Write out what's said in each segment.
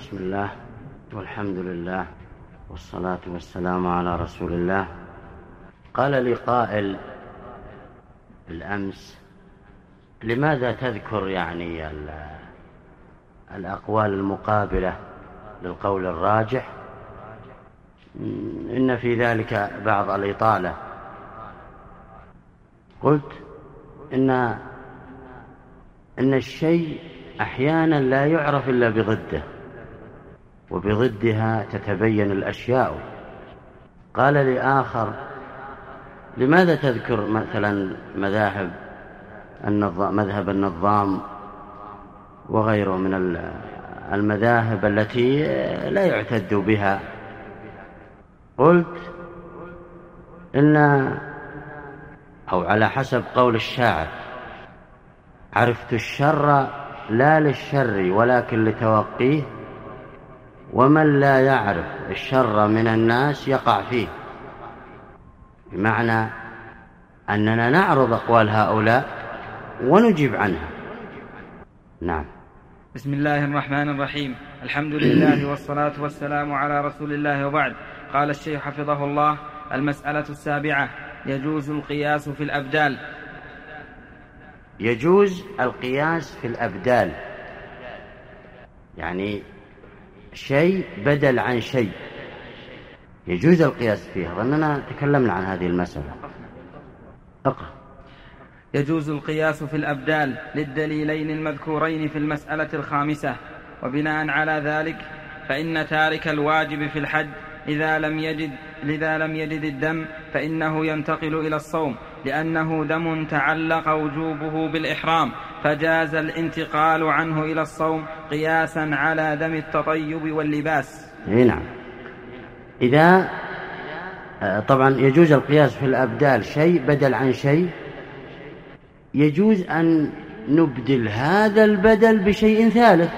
بسم الله والحمد لله والصلاة والسلام على رسول الله. قال لي قائل بالأمس: لماذا تذكر يعني الأقوال المقابلة للقول الراجح؟ إن في ذلك بعض الإطالة. قلت إن الشيء أحيانا لا يعرف إلا بضده، وبضدها تتبين الأشياء. قال لي آخر: لماذا تذكر مثلا مذهب النظام وغيره من المذاهب التي لا يعتد بها؟ قلت أو على حسب قول الشاعر: عرفت الشر لا للشر ولكن لتوقيه، ومن لا يعرف الشر من الناس يقع فيه. بمعنى أننا نعرض أقوال هؤلاء ونجيب عنها. نعم. بسم الله الرحمن الرحيم. الحمد لله والصلاة والسلام على رسول الله، وبعد. قال الشيخ حفظه الله: المسألة 7: يجوز القياس في الأبدال. يجوز القياس في الأبدال، يعني شيء بدل عن شيء يجوز القياس فيها. ظننا تكلمنا عن هذه المسألة. اقرأ. يجوز القياس في الأبدال للدليلين المذكورين في المسألة 5. وبناء على ذلك فإن تارك الواجب في الحج إذا لم يجد الدم فإنه ينتقل إلى الصوم، لأنه دم تعلق وجوبه بالإحرام، فجاز الانتقال عنه إلى الصوم قياسا على دم التطيب واللباس. نعم. إذا طبعا يجوز القياس في الأبدال، شيء بدل عن شيء. يجوز أن نبدل هذا البدل بشيء ثالث،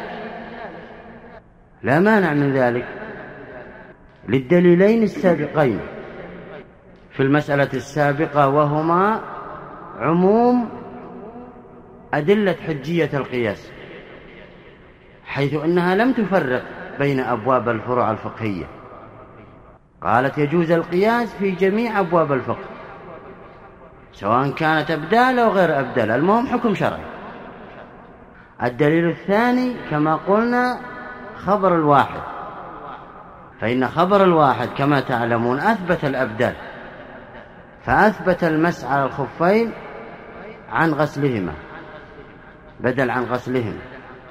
لا مانع من ذلك، للدليلين السابقين في المسألة السابقة، وهما عموم أدلة حجية القياس، حيث أنها لم تفرق بين أبواب الفروع الفقهية. قالت يجوز القياس في جميع أبواب الفقه، سواء كانت أبدال أو غير أبدال، المهم حكم شرعي. الدليل الثاني كما قلنا خبر الواحد، فإن خبر الواحد كما تعلمون أثبت الأبدال، فأثبت المسح على الخفين عن غسلهما بدل عن غسلهما،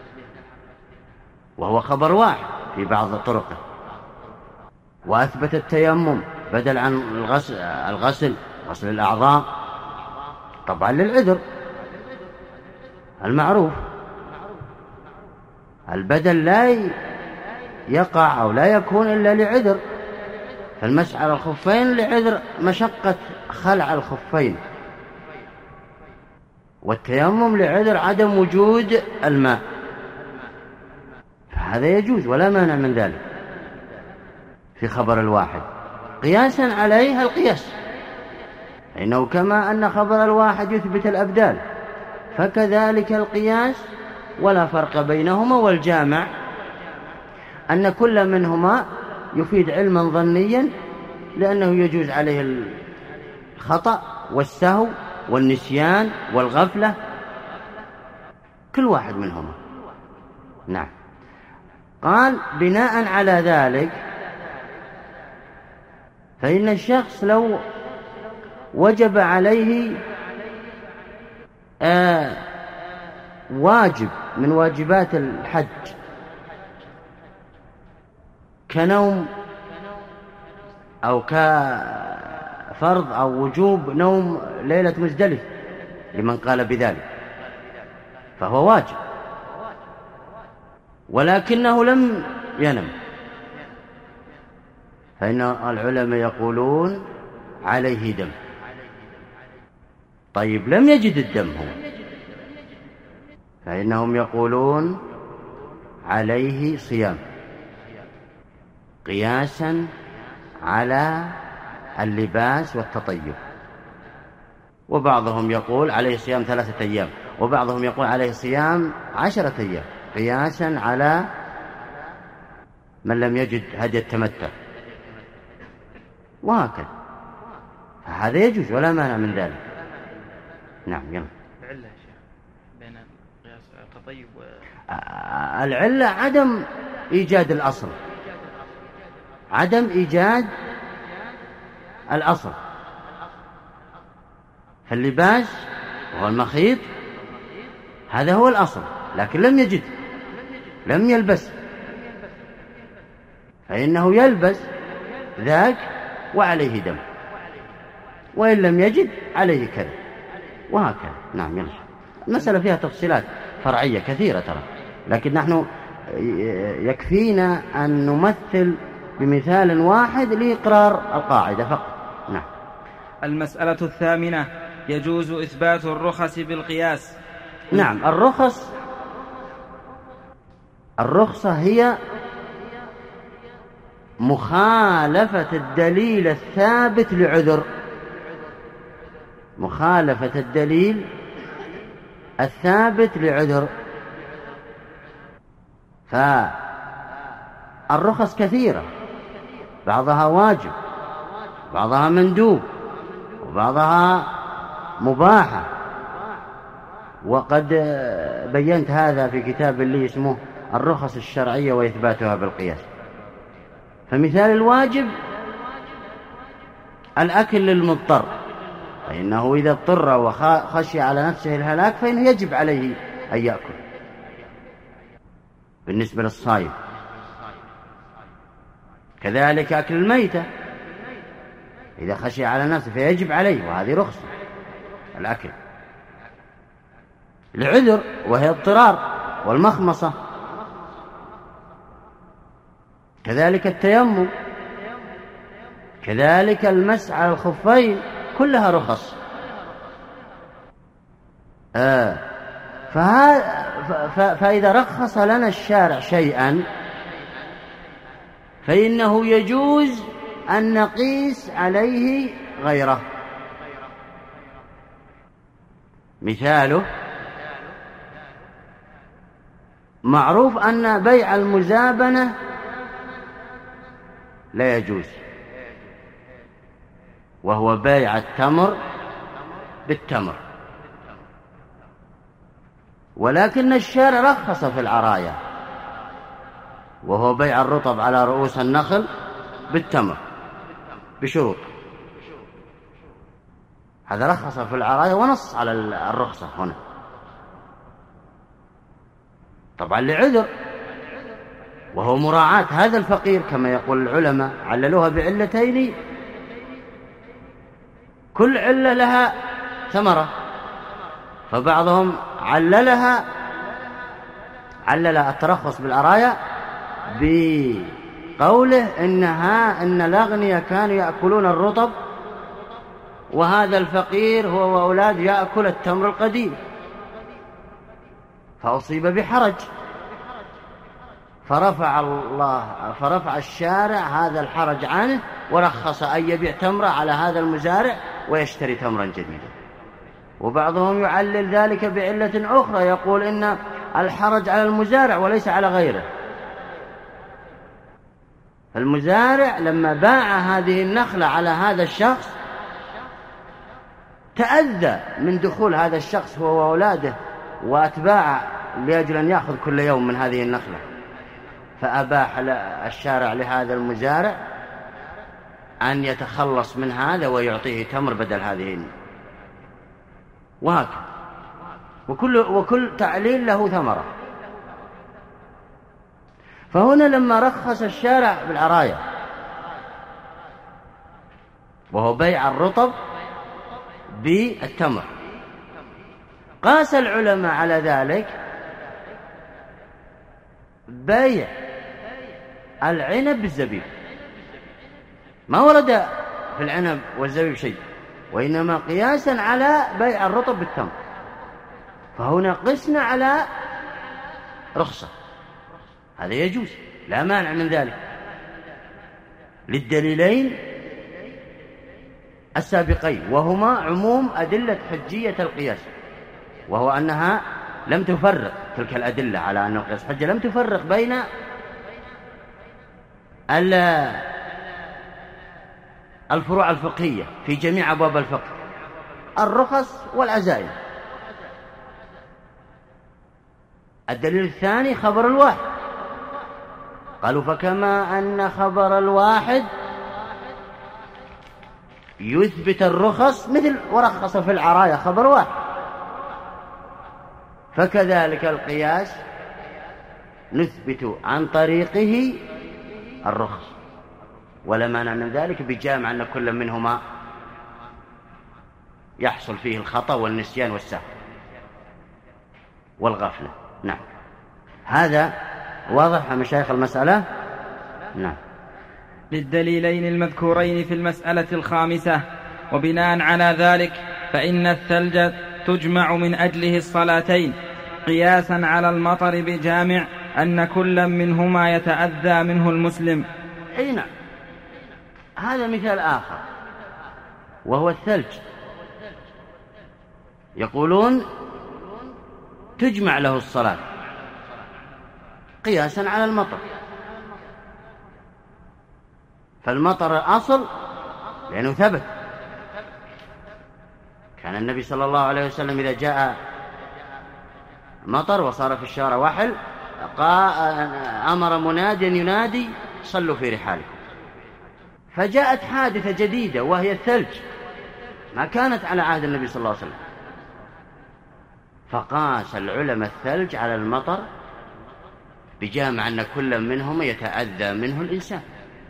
وهو خبر واحد في بعض طرقه. وأثبت التيمم بدل عن غسل الأعضاء، طبعا للعذر المعروف. البدل لا يقع أو لا يكون إلا لعذر، فالمسح على الخفين لعذر مشقة خلع الخفين، والتيمم لعذر عدم وجود الماء، فهذا يجوز ولا مانع من ذلك في خبر الواحد، قياسا عليه القياس، إنه كما أن خبر الواحد يثبت الأبدال فكذلك القياس، ولا فرق بينهما. والجامع أن كل منهما يفيد علما ظنيا، لأنه يجوز عليه الخطأ والسهو والنسيان والغفلة، كل واحد منهما. نعم. قال بناء على ذلك فإن الشخص لو وجب عليه واجب من واجبات الحج كنوم أو كفرض أو وجوب نوم ليلة مزدلفة لمن قال بذلك، فهو واجب، ولكنه لم ينم، فإن العلماء يقولون عليه دم. طيب لم يجد الدم هو، فإنهم يقولون عليه صيام قياسا على اللباس والتطيب. وبعضهم يقول عليه صيام 3 أيام، وبعضهم يقول عليه صيام 10 أيام قياسا على من لم يجد هدي التمتع، وهكذا. فهذا يجوز ولا مانع من ذلك. نعم. يلا. العلة يا شيخ بين قياس التطيب العلة عدم إيجاد الأصل، عدم إيجاد الأصل. فاللباس وهو المخيط هذا هو الأصل، لكن لم يجد، لم يلبس، فإنه يلبس ذاك وعليه دم، وإن لم يجد عليه كذا، وهكذا. نعم. يلا. المسألة فيها تفصيلات فرعية كثيرة ترى، لكن نحن يكفينا أن نمثل بمثال واحد لإقرار القاعدة فقط. نعم. المسألة الثامنة: يجوز إثبات الرخص بالقياس. نعم. الرخصة هي مخالفة الدليل الثابت لعذر، مخالفة الدليل الثابت لعذر. فالرخص كثيرة، بعضها واجب، بعضها مندوب، وبعضها مباحة، وقد بينت هذا في كتاب لي اسمه الرخص الشرعية وإثباتها بالقياس. فمثال الواجب الأكل للمضطر، فإنه إذا اضطر وخشي على نفسه الهلاك فإنه يجب عليه أن يأكل. بالنسبة للصائم كذلك أكل الميتة، إذا خشي على نفسه فيجب عليه، وهذه رخصة الأكل. العذر وهي اضطرار والمخمصة، كذلك التيمم، كذلك المسح على الخفين، كلها رخص. فإذا رخص لنا الشارع شيئا فإنه يجوز أن نقيس عليه غيره. مثاله معروف أن بيع المزابنة لا يجوز، وهو بيع التمر بالتمر، ولكن الشارع رخص في العرايا، وهو بيع الرطب على رؤوس النخل بالتمر بشروط. هذا رخص في العرايا ونص على الرخصة هنا، طبعا لعذر، وهو مراعاة هذا الفقير كما يقول العلماء، عللوها بعلتين، كل علة لها ثمرة، فبعضهم علل الترخص بالعرايا بقوله إن الأغنياء كانوا يأكلون الرطب وهذا الفقير هو وأولاد يأكل التمر القديم، فأصيب بحرج، فرفع الشارع هذا الحرج عنه ورخص أن يبيع تمرة على هذا المزارع ويشتري تمرا جديدا. وبعضهم يعلل ذلك بعلة أخرى، يقول إن الحرج على المزارع وليس على غيره. المزارع لما باع هذه النخلة على هذا الشخص تأذى من دخول هذا الشخص هو وأولاده وأتباعه لأجل أن يأخذ كل يوم من هذه النخلة، فأباح الشارع لهذا المزارع أن يتخلص من هذا ويعطيه تمر بدل هذه، وهكذا. وكل تعليل له ثمرة. فهنا لما رخص الشارع بالعرايا وهو بيع الرطب بالتمر، قاس العلماء على ذلك بيع العنب بالزبيب، ما ورد في العنب والزبيب شيء، وإنما قياسا على بيع الرطب بالتمر. فهنا قسنا على رخصة، هذا يجوز لا مانع من ذلك للدليلين السابقين، وهما عموم أدلة حجية القياس، وهو أنها لم تفرق تلك الأدلة على أن القياس حجة، لم تفرق بين الفروع الفقهية في جميع أبواب الفقه، الرخص والعزائم. الدليل الثاني خبر الواحد، قالوا فكما أن خبر الواحد يثبت الرخص مثل ورخص في العرايا خبر واحد، فكذلك القياس نثبت عن طريقه الرخص، ولا مانع من ذلك بجامع أن كل منهما يحصل فيه الخطأ والنسيان والسهو والغفلة. نعم، هذا واضح مشايخ المسألة. نعم. للدليلين المذكورين في المسألة الخامسة، وبناء على ذلك فإن الثلج تجمع من أجله الصلاتين قياسا على المطر بجامع أن كل منهما يتأذى منه المسلم. أي نعم، هذا مثال آخر وهو الثلج. يقولون تجمع له الصلاة قياسا على المطر، فالمطر الأصل لأنه ثبت. كان النبي صلى الله عليه وسلم إذا جاء مطر وصار في الشارع وحل أمر مناديا ينادي صلوا في رحالكم. فجاءت حادثة جديدة وهي الثلج، ما كانت على عهد النبي صلى الله عليه وسلم، فقاس العلماء الثلج على المطر بجامع أن كل منهم يتأذى منه الإنسان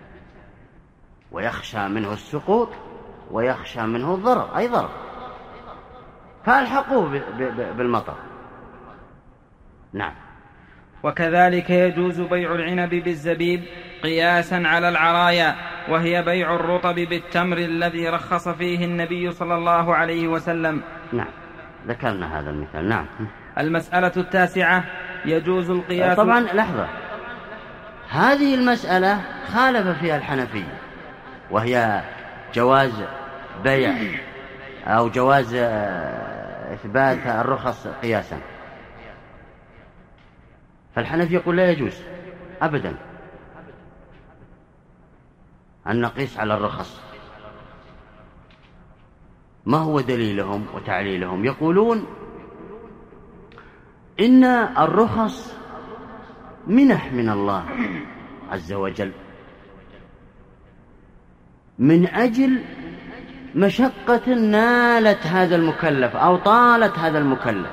ويخشى منه السقوط ويخشى منه الضرر، أي ضرر، فألحقوه بالمطر. نعم. وكذلك يجوز بيع العنب بالزبيب قياسا على العرايا، وهي بيع الرطب بالتمر الذي رخص فيه النبي صلى الله عليه وسلم. نعم، ذكرنا هذا المثال. نعم. المسألة التاسعة، يجوز القياس. طبعا لحظة، هذه المسألة خالف فيها الحنفية، وهي جواز بيع أو جواز إثبات الرخص قياسا. فالحنفي يقول لا يجوز أبدا أن نقيس على الرخص. ما هو دليلهم وتعليلهم؟ يقولون إن الرخص منح من الله عز وجل من أجل مشقة نالت هذا المكلف أو طالت هذا المكلف،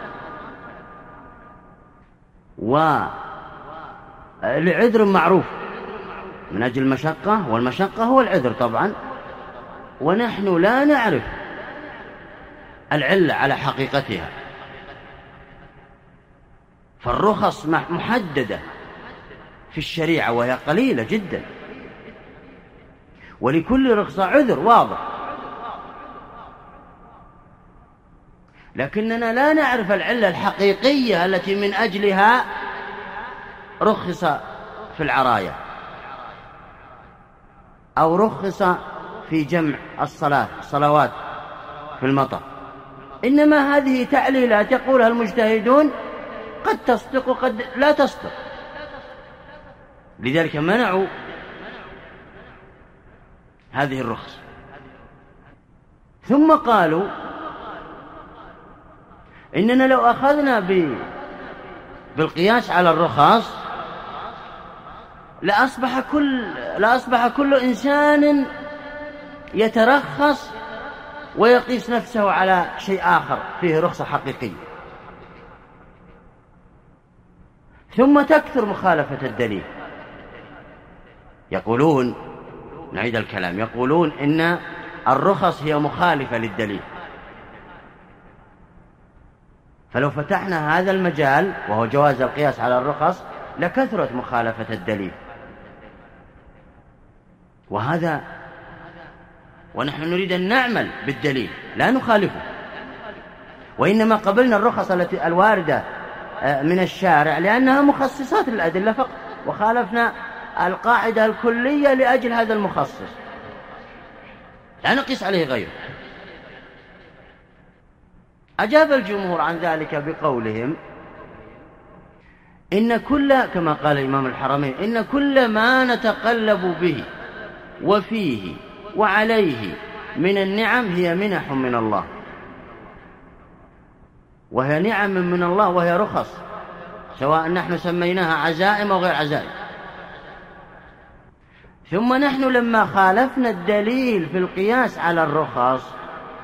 ولعذر معروف من أجل المشقة، والمشقة هو العذر طبعا، ونحن لا نعرف العلة على حقيقتها، فالرخص محددة في الشريعة وهي قليلة جدا، ولكل رخصة عذر واضح، لكننا لا نعرف العلة الحقيقية التي من أجلها رخص في العرايا أو رخص في جمع الصلوات في المطر. إنما هذه تعليلات يقولها المجتهدون قد تصدق وقد لا تصدق، لذلك منعوا هذه الرخص. ثم قالوا إننا لو أخذنا بالقياس على الرخص لأصبح كل إنسان يترخص ويقيس نفسه على شيء آخر فيه رخصة حقيقية، ثم تكثر مخالفة الدليل. يقولون، نعيد الكلام، يقولون إن الرخص هي مخالفة للدليل، فلو فتحنا هذا المجال وهو جواز القياس على الرخص لكثرت مخالفة الدليل، ونحن نريد أن نعمل بالدليل لا نخالفه، وإنما قبلنا الرخص التي الواردة من الشارع لأنها مخصصات للأدلة فقط، وخالفنا القاعدة الكلية لأجل هذا المخصص لا نقيس عليه غيره. أجاب الجمهور عن ذلك بقولهم إن كل، كما قال إمام الحرمين، إن كل ما نتقلب به وفيه وعليه من النعم هي منح من الله، وهي نعم من الله، وهي رخص، سواء نحن سميناها عزائم أو غير عزائم. ثم نحن لما خالفنا الدليل في القياس على الرخص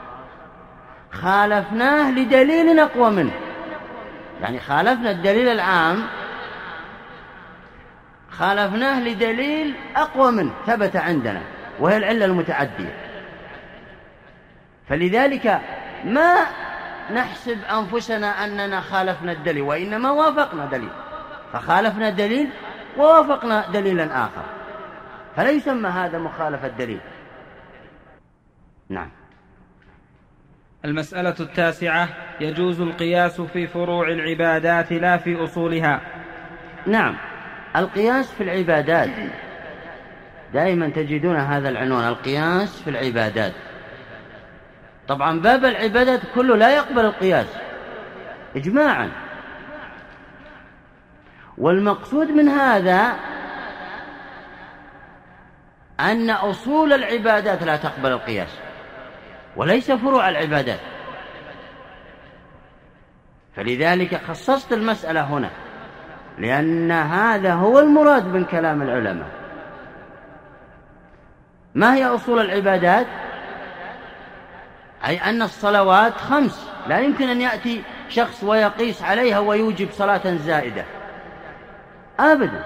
خالفناه لدليل أقوى منه، يعني خالفنا الدليل العام، خالفناه لدليل أقوى منه ثبت عندنا، وهي العلة المتعدية. فلذلك ما نحسب أنفسنا أننا خالفنا الدليل، وإنما وافقنا دليل، فخالفنا دليل ووافقنا دليلا آخر، فلا يسمى هذا مخالفة دليل. نعم. المسألة 9: يجوز القياس في فروع العبادات لا في أصولها. نعم، القياس في العبادات دائما تجدون هذا العنوان، القياس في العبادات. طبعا باب العبادات كله لا يقبل القياس إجماعا، والمقصود من هذا أن أصول العبادات لا تقبل القياس، وليس فروع العبادات. فلذلك خصصت المسألة هنا، لأن هذا هو المراد من كلام العلماء. ما هي أصول العبادات؟ أي أن الصلوات 5، لا يمكن أن يأتي شخص ويقيس عليها ويوجب صلاة زائدة أبدا.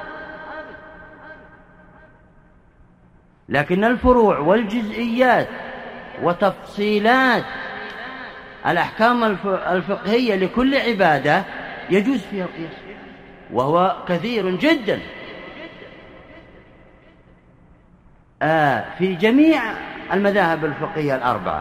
لكن الفروع والجزئيات وتفصيلات الأحكام الفقهية لكل عبادة يجوز فيها القياس، وهو كثير جدا في جميع المذاهب الفقهية الأربعة،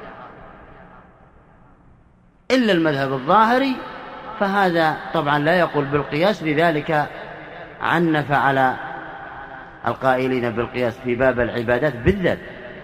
إلا المذهب الظاهري، فهذا طبعا لا يقول بالقياس، لذلك عنف على القائلين بالقياس في باب العبادات بالذات.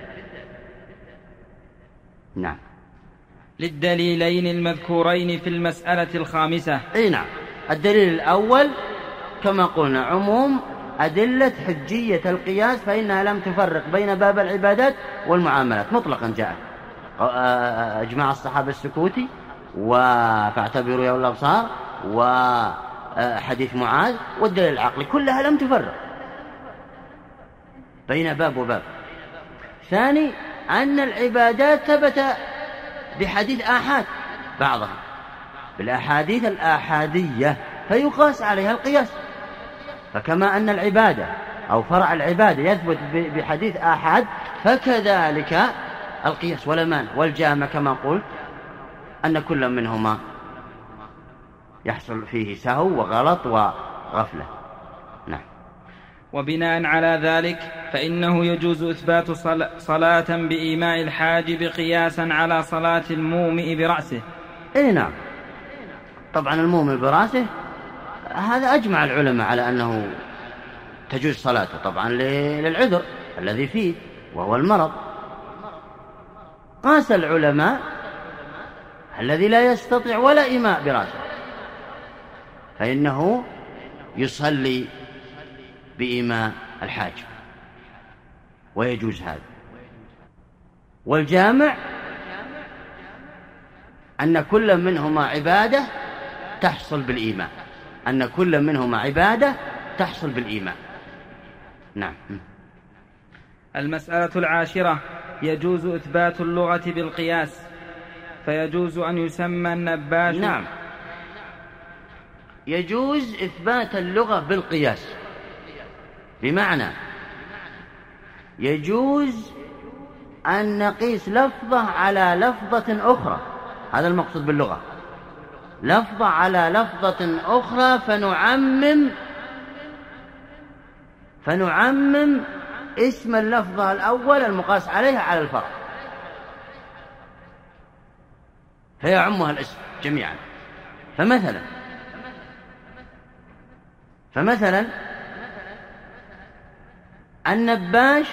نعم. للدليلين المذكورين في المسألة 5. أي نعم. الدليل الأول كما قلنا عموم أدلة حجية القياس، فإنها لم تفرق بين باب العبادات والمعاملات، مطلقا جاء إجماع الصحابة السكوتي، فاعتبروا يا أولي الأبصار، وحديث معاذ، والدليل العقلي، كلها لم تفرق بين باب وباب. ثاني أن العبادات ثبت بحديث آحاد، بعضها بالأحاديث الآحادية، فيقاس عليها القياس. فكما أن العبادة أو فرع العبادة يثبت بحديث آحاد، فكذلك القياس والأمان والجامع، كما قلت أن كل منهما يحصل فيه سهو وغلط وغفلة. نعم. وبناء على ذلك فإنه يجوز إثبات صلاة بإيماء الحاجب قياسا على صلاة المومئ برأسه. إيه نعم. طبعا المومئ برأسه هذا أجمع العلماء على أنه تجوز صلاته، طبعا للعذر الذي فيه وهو المرض. قاس العلماء الذي لا يستطيع ولا إيماء برأسه، فإنه يصلي بإيماء الحاجب، ويجوز هذا. والجامع أن كل منهما عبادة تحصل بالإيمان، أن كل منهما عبادة تحصل بالإيمان. نعم. المسألة 10: يجوز إثبات اللغة بالقياس، فيجوز أن يسمى النباش. نعم، يجوز إثبات اللغة بالقياس، بمعنى يجوز أن نقيس لفظة على لفظة أخرى، هذا المقصود باللغة، لفظة على لفظة أخرى، فنعمم اسم اللفظة الأول المقاس عليها على الفرع، فيعمها الاسم جميعا. فمثلا النباش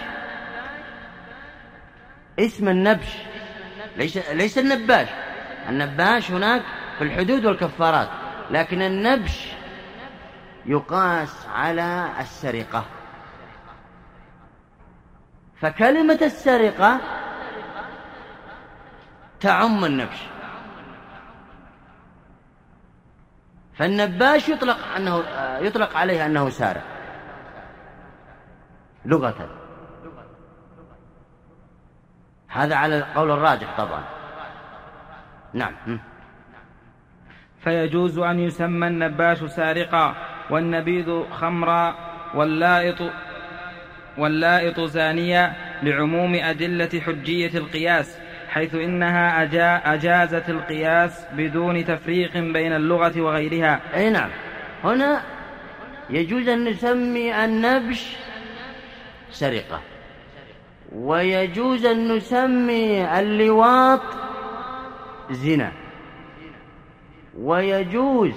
اسم النبش، ليس النباش. النباش هناك في الحدود والكفارات، لكن النبش يقاس على السرقة، فكلمة السرقة تعم النبش، فالنباش يطلق عليه أنه سارق لغة. هذا على القول الراجح طبعا. نعم. فيجوز أن يسمى النباش سارقا والنبيذ خمرا واللائط زانيا لعموم أدلة حجية القياس، حيث إنها أجازت القياس بدون تفريق بين اللغة وغيرها. أي نعم، هنا يجوز أن نسمي النبش سرقة، ويجوز أن نسمي اللواط زنا، ويجوز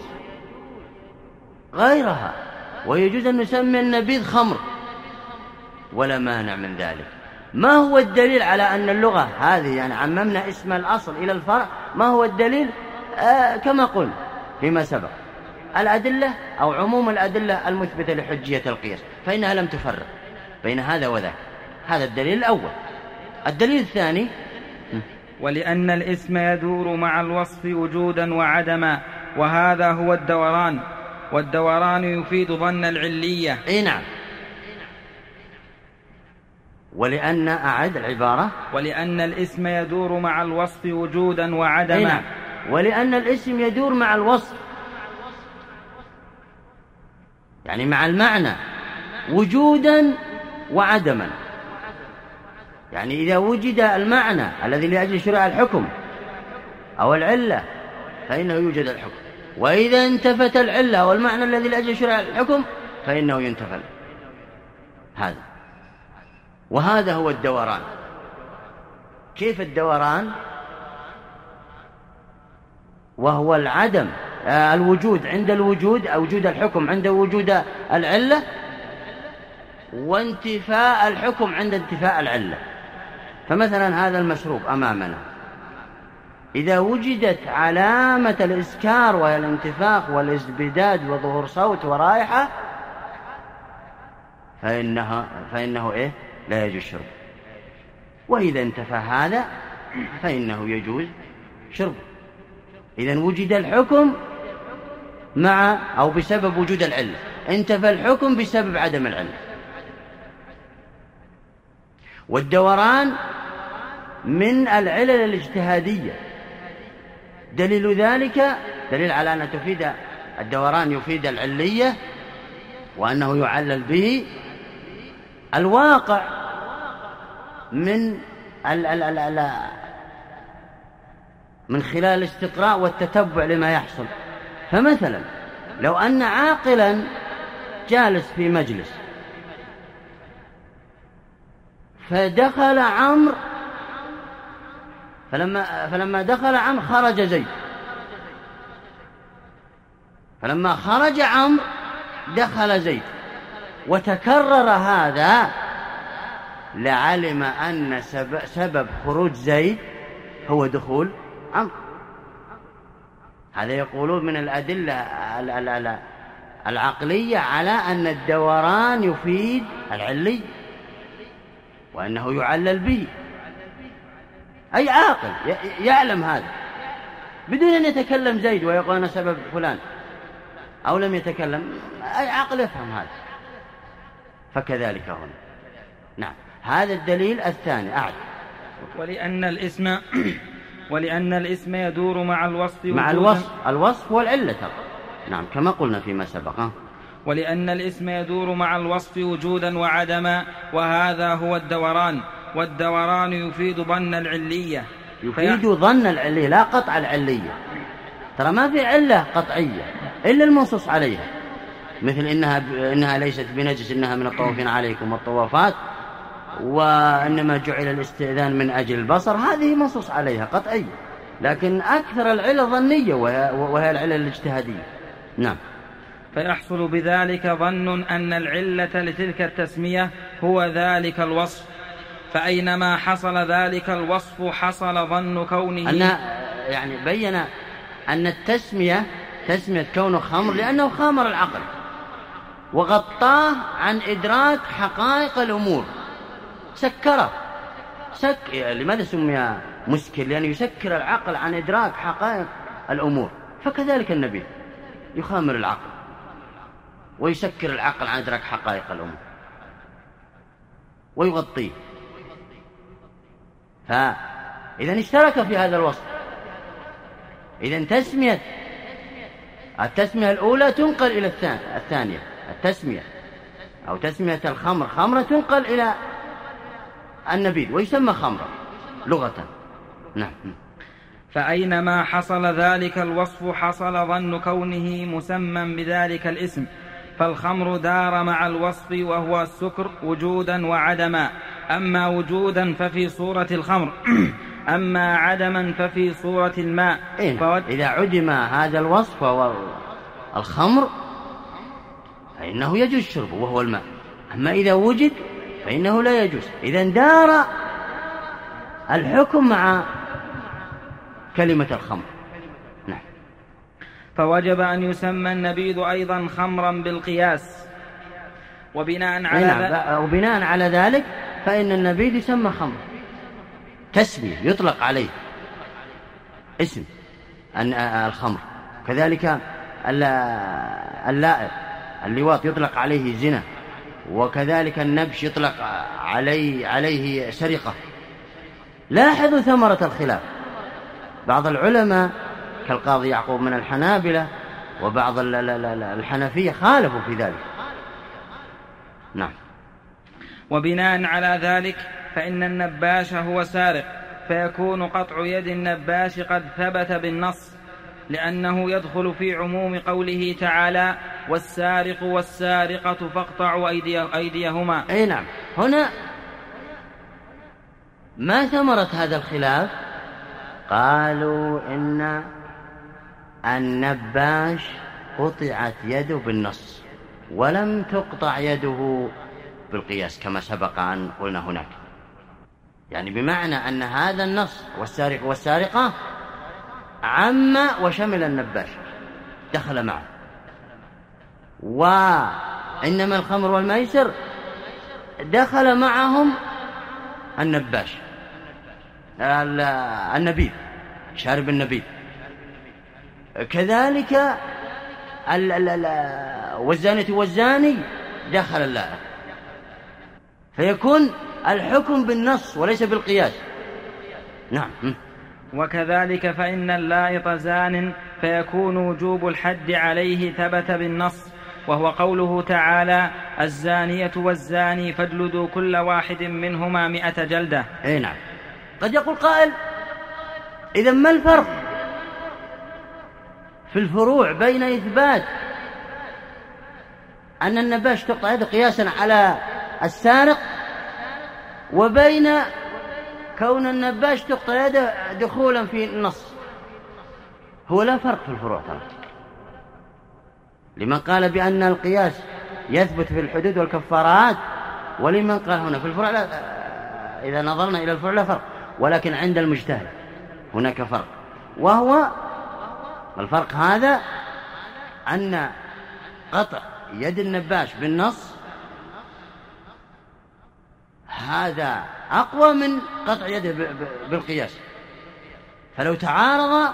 غيرها، ويجوز أن نسمي النبيذ خمر، ولا مانع من ذلك. ما هو الدليل على أن اللغة هذه يعني عممنا اسم الأصل إلى الفرع؟ ما هو الدليل؟ كما قلنا فيما سبق، الأدلة أو عموم الأدلة المثبتة لحجية القياس، فإنها لم تفرق بين هذا وذاك. هذا الدليل الأول. الدليل الثاني: ولأن الاسم يدور مع الوصف وجودا وعدما، وهذا هو الدوران، والدوران يفيد ظن العلية. أي نعم. ولأن أعد العبارة: ولأن الاسم يدور مع الوصف وجودا وعدما. أي نعم. ولأن الاسم يدور مع الوصف، يعني مع المعنى، وجودا وعدما. يعني إذا وجد المعنى الذي لأجل شرع الحكم أو العلة فإنه يوجد الحكم، وإذا انتفت العلة والمعنى الذي لأجل شرع الحكم فإنه ينتفى هذا. وهذا هو الدوران. كيف الدوران؟ وهو العدم، الوجود عند الوجود، أو وجود الحكم عند وجود العلة، وانتفاء الحكم عند انتفاء العلة. فمثلا هذا المشروب أمامنا، إذا وجدت علامة الإسكار وهي الانتفاخ والازدباد وظهور صوت ورائحة فإنه إيه؟ لا يجوز شرب. وإذا انتفى هذا فإنه يجوز شرب. إذن وجد الحكم مع أو بسبب وجود العلة، انتفى الحكم بسبب عدم العلة. والدوران من العلل الاجتهادية. دليل ذلك، دليل على أن تفيد الدوران يفيد العلية وأنه يعلل به، الواقع من خلال الاستقراء والتتبع لما يحصل. فمثلا لو أن عاقلا جالس في مجلس فدخل عمرو، فلما دخل عمرو خرج زيد، فلما خرج عمرو دخل زيد، وتكرر هذا، لعلم أن سبب خروج زيد هو دخول عمرو. هذا يقولون من الأدلة العقلية على أن الدوران يفيد العلي وأنه يعلل به. أي عاقل يعلم هذا بدون أن يتكلم زيد ويقول أنا سبب فلان أو لم يتكلم، أي عاقل يفهم هذا. فكذلك هنا. نعم، هذا الدليل الثاني. أعد. ولأن الاسم يدور مع الوصف، مع الوصف والعلة. نعم، كما قلنا فيما سبق. ولأن الاسم يدور مع الوصف وجودا وعدما، وهذا هو الدوران، والدوران يفيد ظن العلية. يفيد ظن العلية لا قطع العلية. ترى ما في علة قطعية إلا المنصوص عليها، مثل إنها ليست بنجس، إنها من الطوافين عليكم والطوافات، وإنما جعل الاستئذان من أجل البصر، هذه منصوص عليها قطعية. لكن أكثر العلة ظنية وهي العلة الاجتهادية. نعم. فيحصل بذلك ظن أن العلة لتلك التسمية هو ذلك الوصف، فأينما حصل ذلك الوصف حصل ظن كونه يعني بين أن التسمية تسمية كونه خمر لأنه خامر العقل، وغطاه عن إدراك حقائق الأمور، سكره. لماذا سمي مسكر؟ لأنه يسكر العقل عن إدراك حقائق الأمور. فكذلك النبي يخامر العقل ويسكر العقل عن إدراك حقائق الأمور ويغطيه. فإذا اشترك في هذا الوصف. إذا التسمية الأولى تنقل إلى الثانية. التسمية أو تسمية الخمر خمرة تنقل إلى النبيذ ويسمى خمرة لغة. نعم. فأينما حصل ذلك الوصف حصل ظن كونه مسمى بذلك الاسم، فالخمر دار مع الوصف وهو السكر وجودا وعدما، أما وجودا ففي صورة الخمر أما عدما ففي صورة الماء. إذا عدم هذا الوصف وهو الخمر فإنه يجوز شربه وهو الماء، أما إذا وجد فإنه لا يجوز. إذا دار الحكم مع كلمة الخمر. نعم. فوجب أن يسمى النبيذ أيضا خمرا بالقياس. وبناء على ذلك فإن النبيذ يسمى خمر، تسمية يطلق عليه اسم الخمر. كذلك اللواط يطلق عليه زنا، وكذلك النبش يطلق عليه سرقة. لاحظوا ثمرة الخلاف. بعض العلماء كالقاضي يعقوب من الحنابلة وبعض الحنفية خالفوا في ذلك. نعم. وبناء على ذلك فإن النباش هو سارق، فيكون قطع يد النباش قد ثبت بالنص، لأنه يدخل في عموم قوله تعالى: والسارق والسارقة فاقطعوا أيديهما. أي نعم. هنا ما ثمرة هذا الخلاف؟ قالوا إن النباش قطعت يده بالنص ولم تقطع يده بالقياس كما سبق أن قلنا هناك، يعني بمعنى أن هذا النص والسارق والسارقة عم وشمل النباش، دخل معه. وإنما الخمر والميسر دخل معهم النباش النبيذ، شارب النبيذ. كذلك والزانية والزاني دخل اللائق. فيكون الحكم بالنص وليس بالقياس. نعم. وكذلك فإن اللائط زان، فيكون وجوب الحد عليه ثبت بالنص، وهو قوله تعالى: الزانية والزاني فاجلدوا كل واحد منهما 100 جلدة. أي نعم. قد يقول قائل: إذا ما الفرق في الفروع بين إثبات أن النباش تقطع يده قياسا على السارق وبين كون النباش تقطع يده دخولا في النص؟ هو لا فرق في الفروع ترى. لمن قال بأن القياس يثبت في الحدود والكفارات، ولمن قال هنا في الفروع لا. إذا نظرنا إلى الفروع لا فرق، ولكن عند المجتهد هناك فرق، وهو الفرق هذا أن قطع يد النباش بالنص هذا أقوى من قطع يده بالقياس. فلو تعارض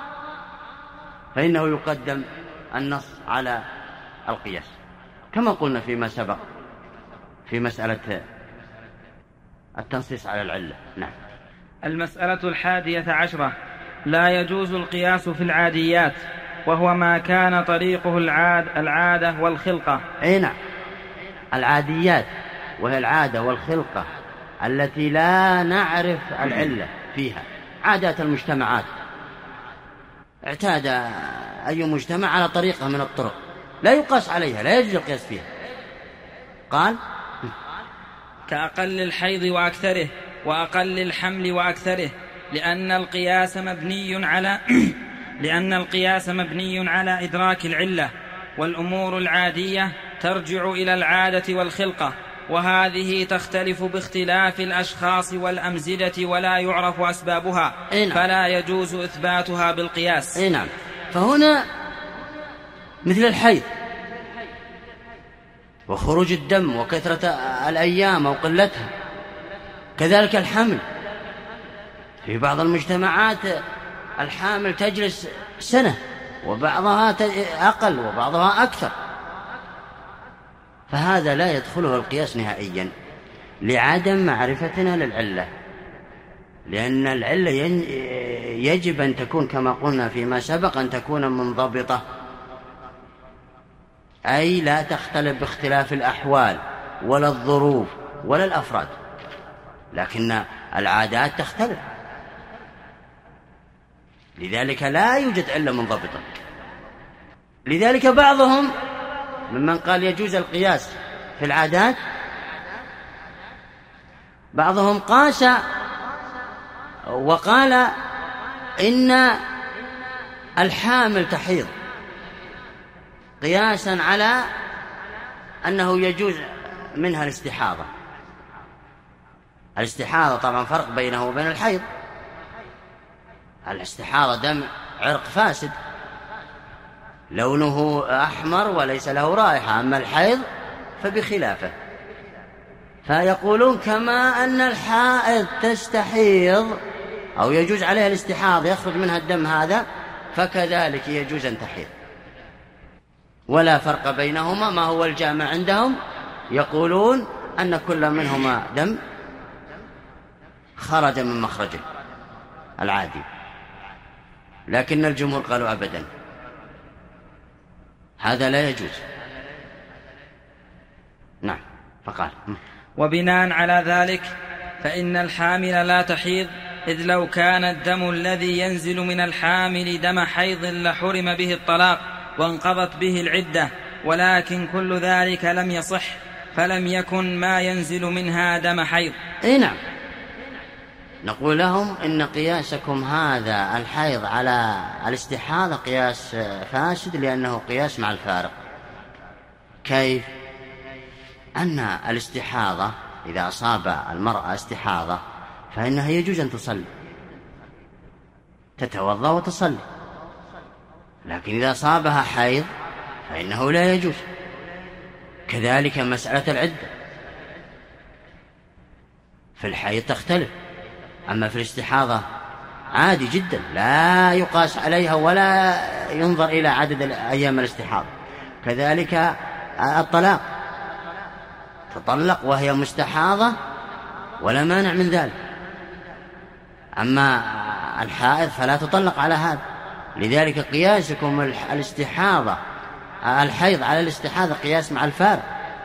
فإنه يقدم النص على القياس، كما قلنا فيما سبق في مسألة التنصيص على العلة. نعم. المسألة 11: لا يجوز القياس في العاديات، وهو ما كان طريقه العادة والخلقة. أي نعم. العاديات وهي العادة والخلقة التي لا نعرف العلة فيها، عادات المجتمعات، اعتاد أي مجتمع على طريقة من الطرق لا يقاس عليها، لا يجوز القياس فيها. قال: كأقل الحيض وأكثره، وأقل الحمل وأكثره، لأن القياس مبني على إدراك العلة، والأمور العادية ترجع إلى العادة والخلقة، وهذه تختلف باختلاف الأشخاص والأمزجة ولا يعرف أسبابها، فلا يجوز إثباتها بالقياس. نعم. فهنا مثل الحيض وخروج الدم وكثرة الأيام أو قلتها. كذلك الحمل، في بعض المجتمعات الحامل تجلس سنة، وبعضها أقل وبعضها أكثر، فهذا لا يدخله القياس نهائيا لعدم معرفتنا للعلة، لأن العلة يجب أن تكون كما قلنا فيما سبق أن تكون منضبطة، أي لا تختلف باختلاف الأحوال ولا الظروف ولا الأفراد، لكن العادات تختلف، لذلك لا يوجد علة منضبطة. لذلك بعضهم ممن قال يجوز القياس في العادات، بعضهم قاس وقال إن الحامل تحيض قياسا على أنه يجوز منها الاستحاضة. الاستحاضة طبعا فرق بينه وبين الحيض. الاستحاضة دم عرق فاسد لونه أحمر وليس له رائحة، أما الحيض فبخلافه. فيقولون كما أن الحائض تستحيض أو يجوز عليها الاستحاضة يخرج منها الدم هذا، فكذلك يجوز أن تحيض، ولا فرق بينهما. ما هو الجامع عندهم؟ يقولون أن كل منهما دم خرج من مخرجه العادي، لكن الجمهور قالوا أبدا هذا لا يجوز. نعم. فقال وبناء على ذلك فإن الحامل لا تحيض، إذ لو كان الدم الذي ينزل من الحامل دم حيض لحرم به الطلاق وانقضت به العدة، ولكن كل ذلك لم يصح، فلم يكن ما ينزل منها دم حيض. نعم. نقول لهم إن قياسكم هذا الحيض على الاستحاضة قياس فاسد، لأنه قياس مع الفارق. كيف؟ أن الاستحاضة إذا أصاب المرأة استحاضة فإنها يجوز أن تصلي، تتوضأ وتصلي، لكن إذا أصابها حيض فإنه لا يجوز. كذلك مسألة العدة في الحيض تختلف، أما في الاستحاضة عادي جدا لا يقاس عليها ولا ينظر إلى عدد أيام الاستحاضة. كذلك الطلاق، تطلق وهي مستحاضة ولا مانع من ذلك، أما الحائض فلا تطلق على هذا. لذلك قياسكم الاستحاضة الحيض على الاستحاضة قياس مع الفارق،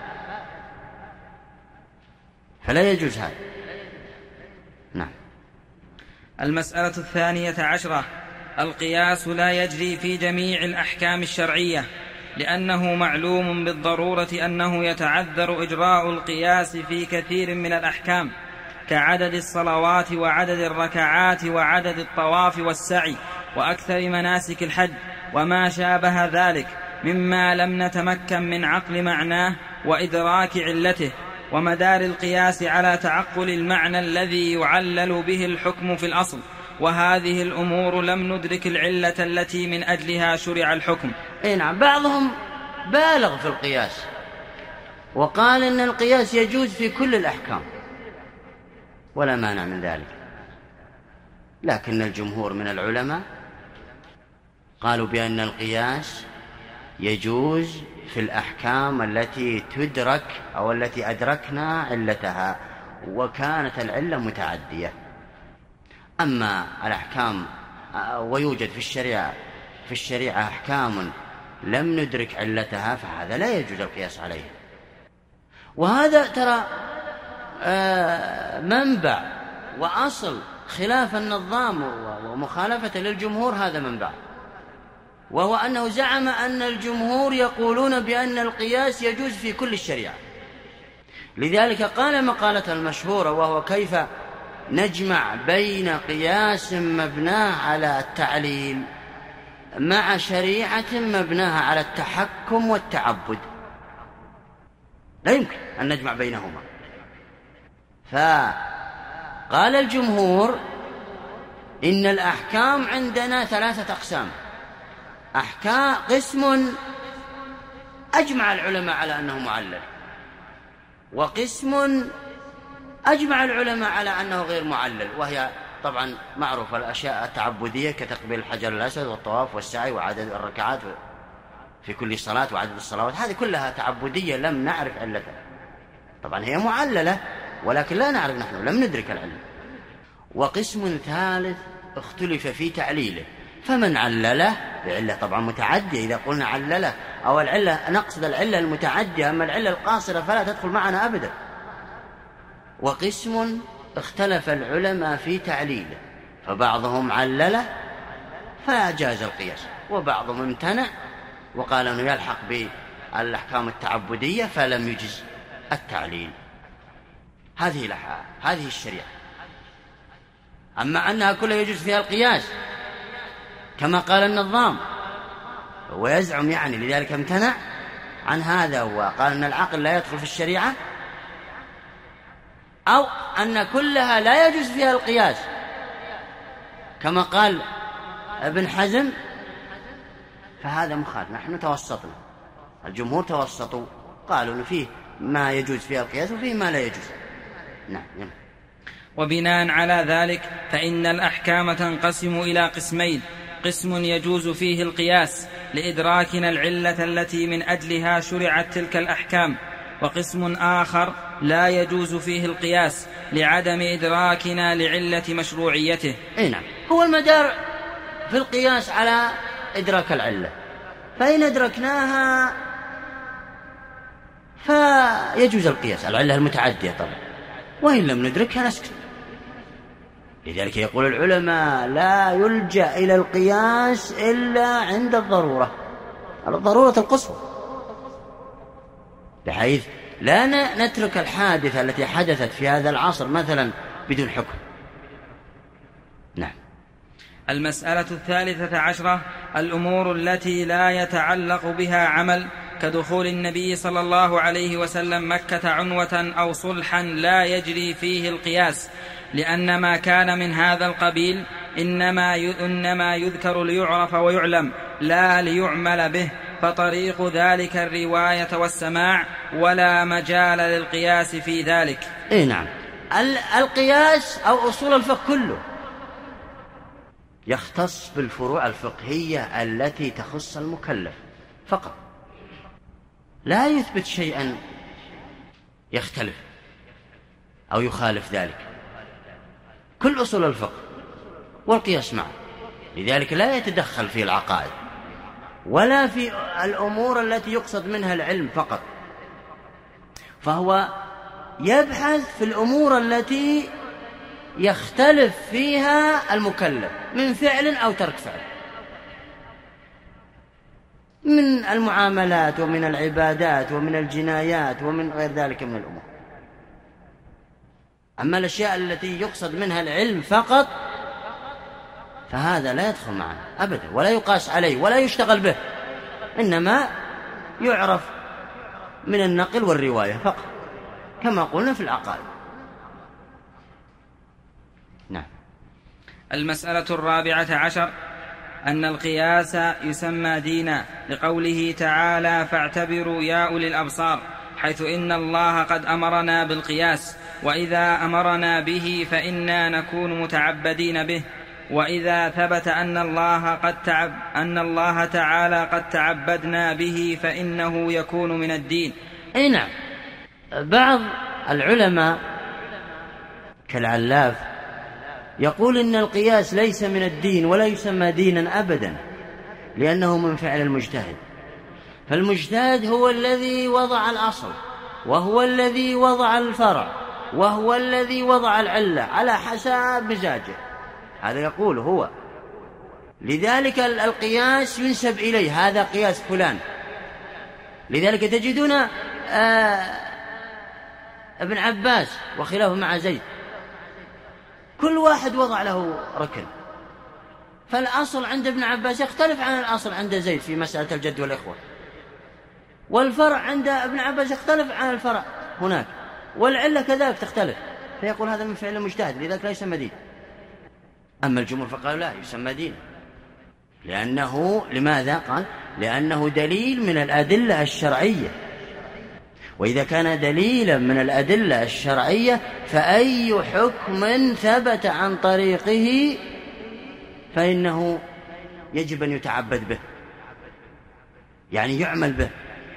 فلا يجوز هذا. نعم. المسألة 12 القياس لا يجري في جميع الأحكام الشرعية، لأنه معلوم بالضرورة أنه يتعذر إجراء القياس في كثير من الأحكام، كعدد الصلوات وعدد الركعات وعدد الطواف والسعي وأكثر مناسك الحج وما شابه ذلك مما لم نتمكن من عقل معناه وإدراك علته، ومدار القياس على تعقل المعنى الذي يعلل به الحكم في الأصل، وهذه الأمور لم ندرك العلة التي من أجلها شرع الحكم. نعم. بعضهم بالغ في القياس وقال إن القياس يجوز في كل الأحكام ولا مانع من ذلك، لكن الجمهور من العلماء قالوا بأن القياس يجوز في الأحكام التي تدرك أو التي أدركنا علتها وكانت العلة متعدية. أما الأحكام ويوجد في الشريعة أحكام لم ندرك علتها فهذا لا يجوز القياس عليه. وهذا ترى منبع وأصل خلاف النظام ومخالفة للجمهور، هذا منبع، وهو أنه زعم أن الجمهور يقولون بأن القياس يجوز في كل الشريعة. لذلك قال مقالة المشهورة، وهو كيف نجمع بين قياس مبناه على التعليل مع شريعة مبناها على التحكم والتعبد، لا يمكن أن نجمع بينهما. فقال الجمهور إن الأحكام عندنا 3 أقسام. قسم أجمع العلماء على أنه معلل، وقسم أجمع العلماء على أنه غير معلل، وهي طبعا معروفة الأشياء التعبدية كتقبيل الحجر الأسود والطواف والسعي وعدد الركعات في كل صلاة وعدد الصلوات، هذه كلها تعبدية لم نعرف علتها. طبعا هي معللة ولكن لا نعرف، نحن لم ندرك العلة. وقسم ثالث اختلف في تعليله، فمن علله بعلة طبعا متعدية، إذا قلنا علله أو العلة نقصد العلة المتعدية، أما العلة القاصرة فلا تدخل معنا أبدا. وقسم اختلف العلماء في تعليله، فبعضهم علله فجاز القياس، وبعضهم امتنع وقال أنه يلحق بالأحكام التعبدية فلم يجز التعليل. هذه الشريعة. أما أنها كلها يجوز فيها القياس كما قال النظام ويزعم يعني لذلك امتنع عن هذا وقال أن العقل لا يدخل في الشريعة، أو أن كلها لا يجوز فيها القياس كما قال ابن حزم، فهذا مخالف. نحن توسطنا، الجمهور توسطوا قالوا أن فيه ما يجوز فيها القياس وفيه ما لا يجوز. نعم. وبناء على ذلك فإن الأحكام تنقسم إلى قسمين: قسم يجوز فيه القياس لإدراكنا العلة التي من أجلها شرعت تلك الأحكام، وقسم آخر لا يجوز فيه القياس لعدم إدراكنا لعلة مشروعيته. نعم، هو المدار في القياس على إدراك العلة، فإن أدركناها فيجوز القياس العلة المتعدية طبعا، وإن لم ندركها نسكت. لذلك يقول العلماء لا يلجأ إلى القياس إلا عند الضرورة القصوى، بحيث لا نترك الحادثة التي حدثت في هذا العصر مثلا بدون حكم. نعم. المسألة 13 الأمور التي لا يتعلق بها عمل، كدخول النبي صلى الله عليه وسلم مكة عنوة أو صلحا لا يجري فيه القياس، لأن ما كان من هذا القبيل إنما يذكر ليعرف ويعلم لا ليعمل به، فطريق ذلك الرواية والسماع، ولا مجال للقياس في ذلك. نعم، القياس أو أصول الفقه كله يختص بالفروع الفقهية التي تخص المكلف فقط، لا يثبت شيئا يختلف أو يخالف ذلك. كل أصول الفقه والقياس معه، لذلك لا يتدخل في العقائد ولا في الأمور التي يقصد منها العلم فقط، فهو يبحث في الأمور التي يختلف فيها المكلف من فعل أو ترك فعل، من المعاملات ومن العبادات ومن الجنايات ومن غير ذلك من الأمور. أما الأشياء التي يقصد منها العلم فقط فهذا لا يدخل معنا أبدا، ولا يقاس عليه ولا يشتغل به، إنما يعرف من النقل والرواية فقط كما قلنا في العقائد. نعم. المسألة 14 أن القياس يسمى دينا لقوله تعالى فاعتبروا يا أولي الأبصار، حيث إن الله قد أمرنا بالقياس، وإذا أمرنا به فإنا نكون متعبدين به، وإذا ثبت أن الله تعالى قد تعبدنا به فإنه يكون من الدين. نعم. بعض العلماء كالعلاف يقول إن القياس ليس من الدين ولا يسمى دينا أبدا، لأنه من فعل المجتهد، فالمجتهد هو الذي وضع الأصل، وهو الذي وضع الفرع، وهو الذي وضع العلة على حسب مزاجه، هذا يقول هو. لذلك القياس ينسب إليه، هذا قياس فلان. لذلك تجدون ابن عباس وخلافه مع زيد كل واحد وضع له ركن، فالأصل عند ابن عباس يختلف عن الأصل عند زيد في مسألة الجد والإخوة، والفرع عند ابن عباس يختلف عن الفرع هناك، والعلة كذلك تختلف، فيقول هذا من فعل المجتهد، لذلك لا يسمى دين. أما الجمهور فقالوا لا يسمى دين، لأنه لماذا؟ قال لأنه دليل من الأدلة الشرعية، وإذا كان دليلا من الأدلة الشرعية فأي حكم ثبت عن طريقه فإنه يجب أن يتعبد به، يعني يعمل به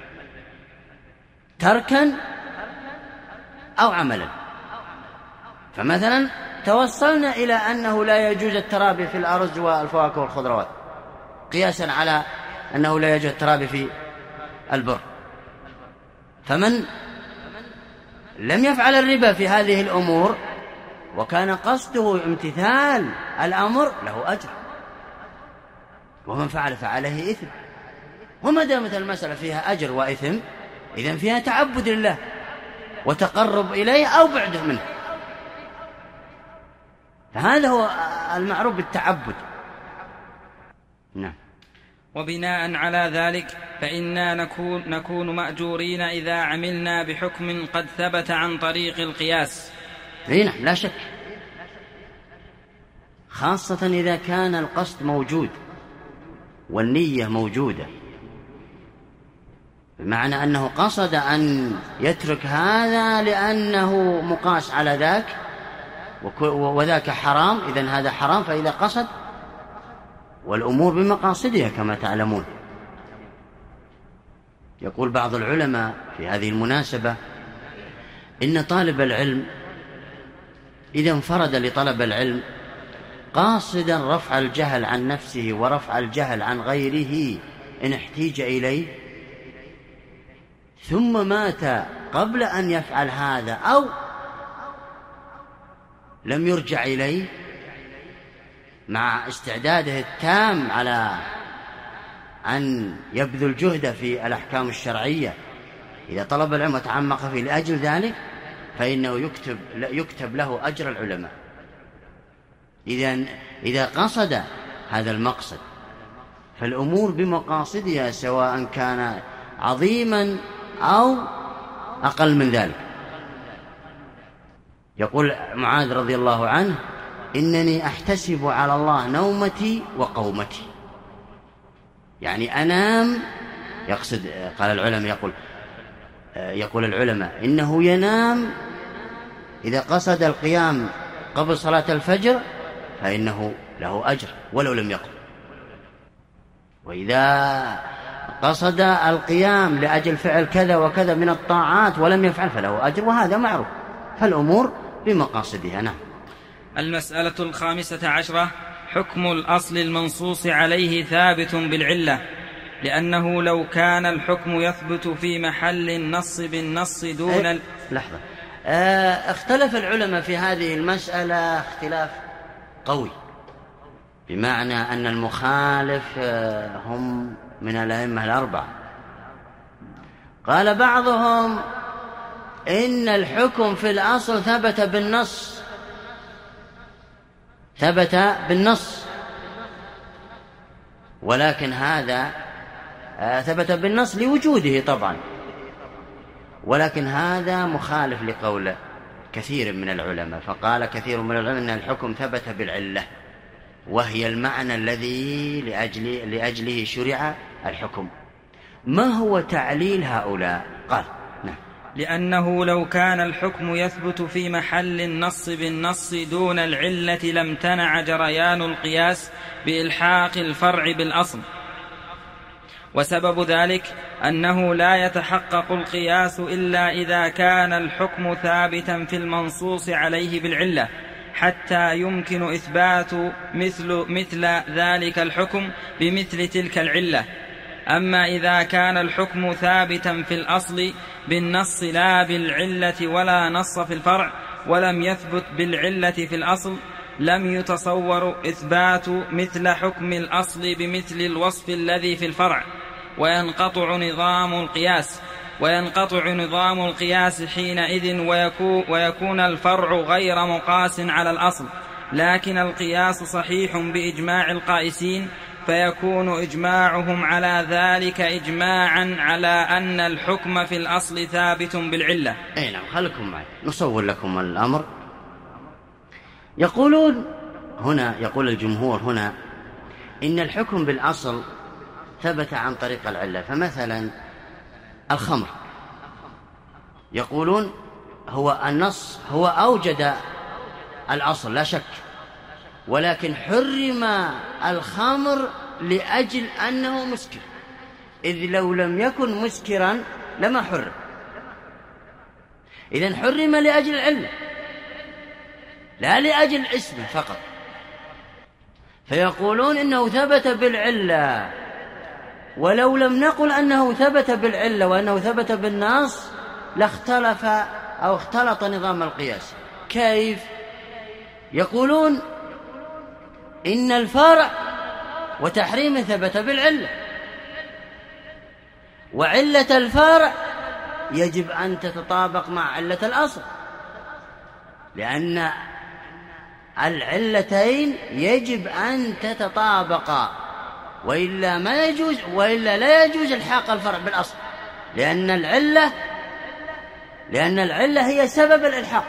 تركا أو عملا. فمثلا توصلنا إلى أنه لا يجوز الترابي في الأرز والفواكه والخضروات قياسا على أنه لا يجوز الترابي في البر، فمن لم يفعل الربا في هذه الأمور وكان قصده امتثال الأمر له أجر، ومن فعل فعليه إثم. وما دامت المسألة فيها أجر وإثم إذن فيها تعبد لله وتقرب إليه أو بعده منه، فهذا هو المعروف بالتعبد. نعم. وبناء على ذلك فإنا نكون مأجورين إذا عملنا بحكم قد ثبت عن طريق القياس. نعم لا شك، خاصة إذا كان القصد موجود والنية موجودة، بمعنى أنه قصد أن يترك هذا لأنه مقاس على ذاك وذاك حرام، إذن هذا حرام. فإذا قصد، والأمور بمقاصدها كما تعلمون. يقول بعض العلماء في هذه المناسبة إن طالب العلم إذا انفرد لطلب العلم قاصدا رفع الجهل عن نفسه ورفع الجهل عن غيره إن احتيج إليه، ثم مات قبل أن يفعل هذا أو لم يرجع إليه مع استعداده التام على أن يبذل جهد في الأحكام الشرعية، إذا طلب العلم وتعمق فيه لأجل ذلك فإنه يكتب له أجر العلماء. إذا قصد هذا المقصد فالأمور بمقاصدها سواء كان عظيما أو أقل من ذلك. يقول معاذ رضي الله عنه: إنني أحتسب على الله نومتي وقومتي، يعني أنام، يقصد قال العلماء يقول العلماء إنه ينام إذا قصد القيام قبل صلاة الفجر فإنه له أجر ولو لم يقم، وإذا قصد القيام لأجل فعل كذا وكذا من الطاعات ولم يفعل فله أجر، وهذا معروف، فالأمور بمقاصدها. نعم. المسألة 15 حكم الأصل المنصوص عليه ثابت بالعلة، لأنه لو كان الحكم يثبت في محل النص بالنص دون لحظة. اختلف العلماء في هذه المسألة اختلاف قوي، بمعنى أن المخالف هم من الأئمة الأربعة. قال بعضهم إن الحكم في الأصل ثبت بالنص، ولكن هذا ثبت بالنص لوجوده طبعا، ولكن هذا مخالف لقول كثير من العلماء. فقال كثير من العلماء أن الحكم ثبت بالعلة، وهي المعنى الذي لأجله شرع الحكم. ما هو تعليل هؤلاء؟ قال: نعم. لأنه لو كان الحكم يثبت في محل النص بالنص دون العلة لامتنع جريان القياس بإلحاق الفرع بالأصل، وسبب ذلك أنه لا يتحقق القياس إلا إذا كان الحكم ثابتا في المنصوص عليه بالعلة، حتى يمكن إثبات مثل ذلك الحكم بمثل تلك العلة. أما إذا كان الحكم ثابتا في الأصل بالنص لا بالعلة ولا نص في الفرع، ولم يثبت بالعلة في الأصل، لم يتصور إثبات مثل حكم الأصل بمثل الوصف الذي في الفرع، وينقطع نظام القياس حينئذ، ويكون الفرع غير مقاس على الأصل، لكن القياس صحيح بإجماع القائسين، فيكون إجماعهم على ذلك إجماعا على أن الحكم في الأصل ثابت بالعلة. أي نعم، خلكم معي نصور لكم الأمر. يقول الجمهور هنا إن الحكم بالأصل ثبت عن طريق العلة. فمثلا الخمر يقولون هو النص هو أوجد الأصل لا شك، ولكن حرم الخمر لأجل أنه مسكر، إذ لو لم يكن مسكرا لما حرم. إذن حرم لأجل العلة لا لأجل اسمه فقط. فيقولون إنه ثبت بالعلة، ولو لم نقل أنه ثبت بالعلة وأنه ثبت بالنص لاختلف أو اختلط نظام القياس. كيف؟ يقولون إن الفرع وتحريمه ثبت بالعلة، وعلة الفرع يجب أن تتطابق مع علة الأصل، لأن العلتين يجب أن تتطابقا، وإلا ما يجوز، وإلا لا يجوز الحاق الفرع بالأصل، لأن العلة هي سبب الإلحاق.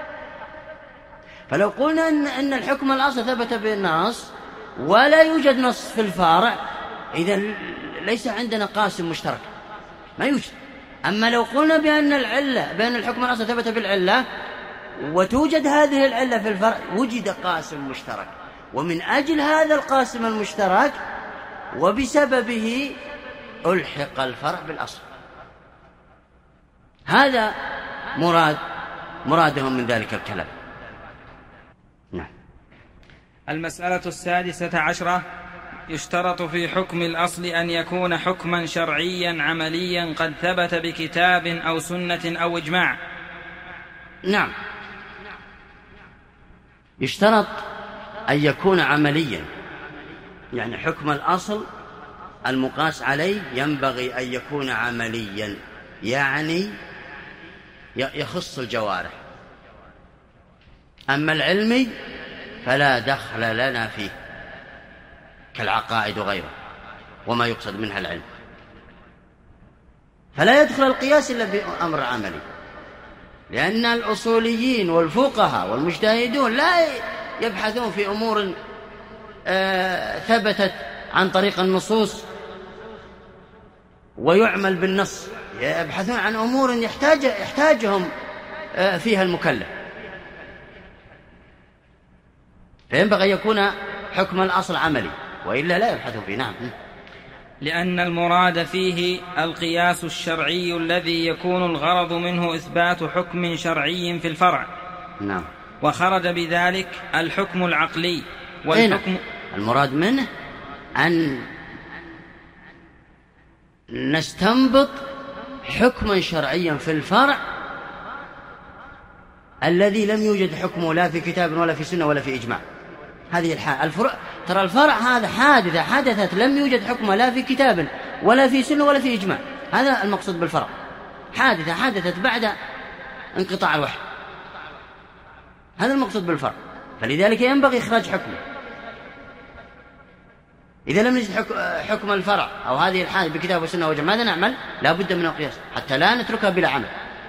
فلو قلنا أن الحكم الأصل ثبت بالنص ولا يوجد نص في الفارع، إذا ليس عندنا قاسم مشترك، ما يوجد. أما لو قلنا بأن الحكم الأصل ثبت بالعلة وتوجد هذه العلة في الفرع، وجد قاسم مشترك، ومن أجل هذا القاسم المشترك وبسببه ألحق الفرع بالأصل. هذا مرادهم من ذلك الكلام. نعم. المسألة 16 يشترط في حكم الأصل أن يكون حكما شرعيا عمليا قد ثبت بكتاب أو سنة أو إجماع. نعم، يشترط أن يكون عمليا، يعني حكم الأصل المقاس عليه ينبغي أن يكون عمليا، يعني يخص الجوارح. أما العلمي فلا دخل لنا فيه، كالعقائد وغيره وما يقصد منها العلم، فلا يدخل القياس إلا بأمر عملي، لأن الأصوليين والفقهاء والمجتهدون لا يبحثون في أمور ثبتت عن طريق النصوص ويعمل بالنص، يبحثون عن أمور يحتاجهم فيها المكلف، فينبغي يكون حكم الأصل عملي، وإلا لا يبحثوا فيه. نعم. لأن المراد فيه القياس الشرعي الذي يكون الغرض منه إثبات حكم شرعي في الفرع. نعم. وخرج بذلك الحكم العقلي والحكم المراد منه أن نستنبط حكما شرعيا في الفرع الذي لم يوجد حكمه لا في كتاب ولا في سنة ولا في إجماع. هذه ترى الفرع هذا حادثة حدثت لم يوجد حكمه لا في كتاب ولا في سنة ولا في إجماع، هذا المقصود بالفرع، حادثة حدثت بعد انقطاع الوحي، هذا المقصود بالفرع، فلذلك ينبغي إخراج حكمه. إذا لم نجد حكم الفرع أو هذه الحادثة بكتاب وسنة وإجماع، ماذا نعمل؟ لا بد من القياس حتى لا نتركها بلا عمل.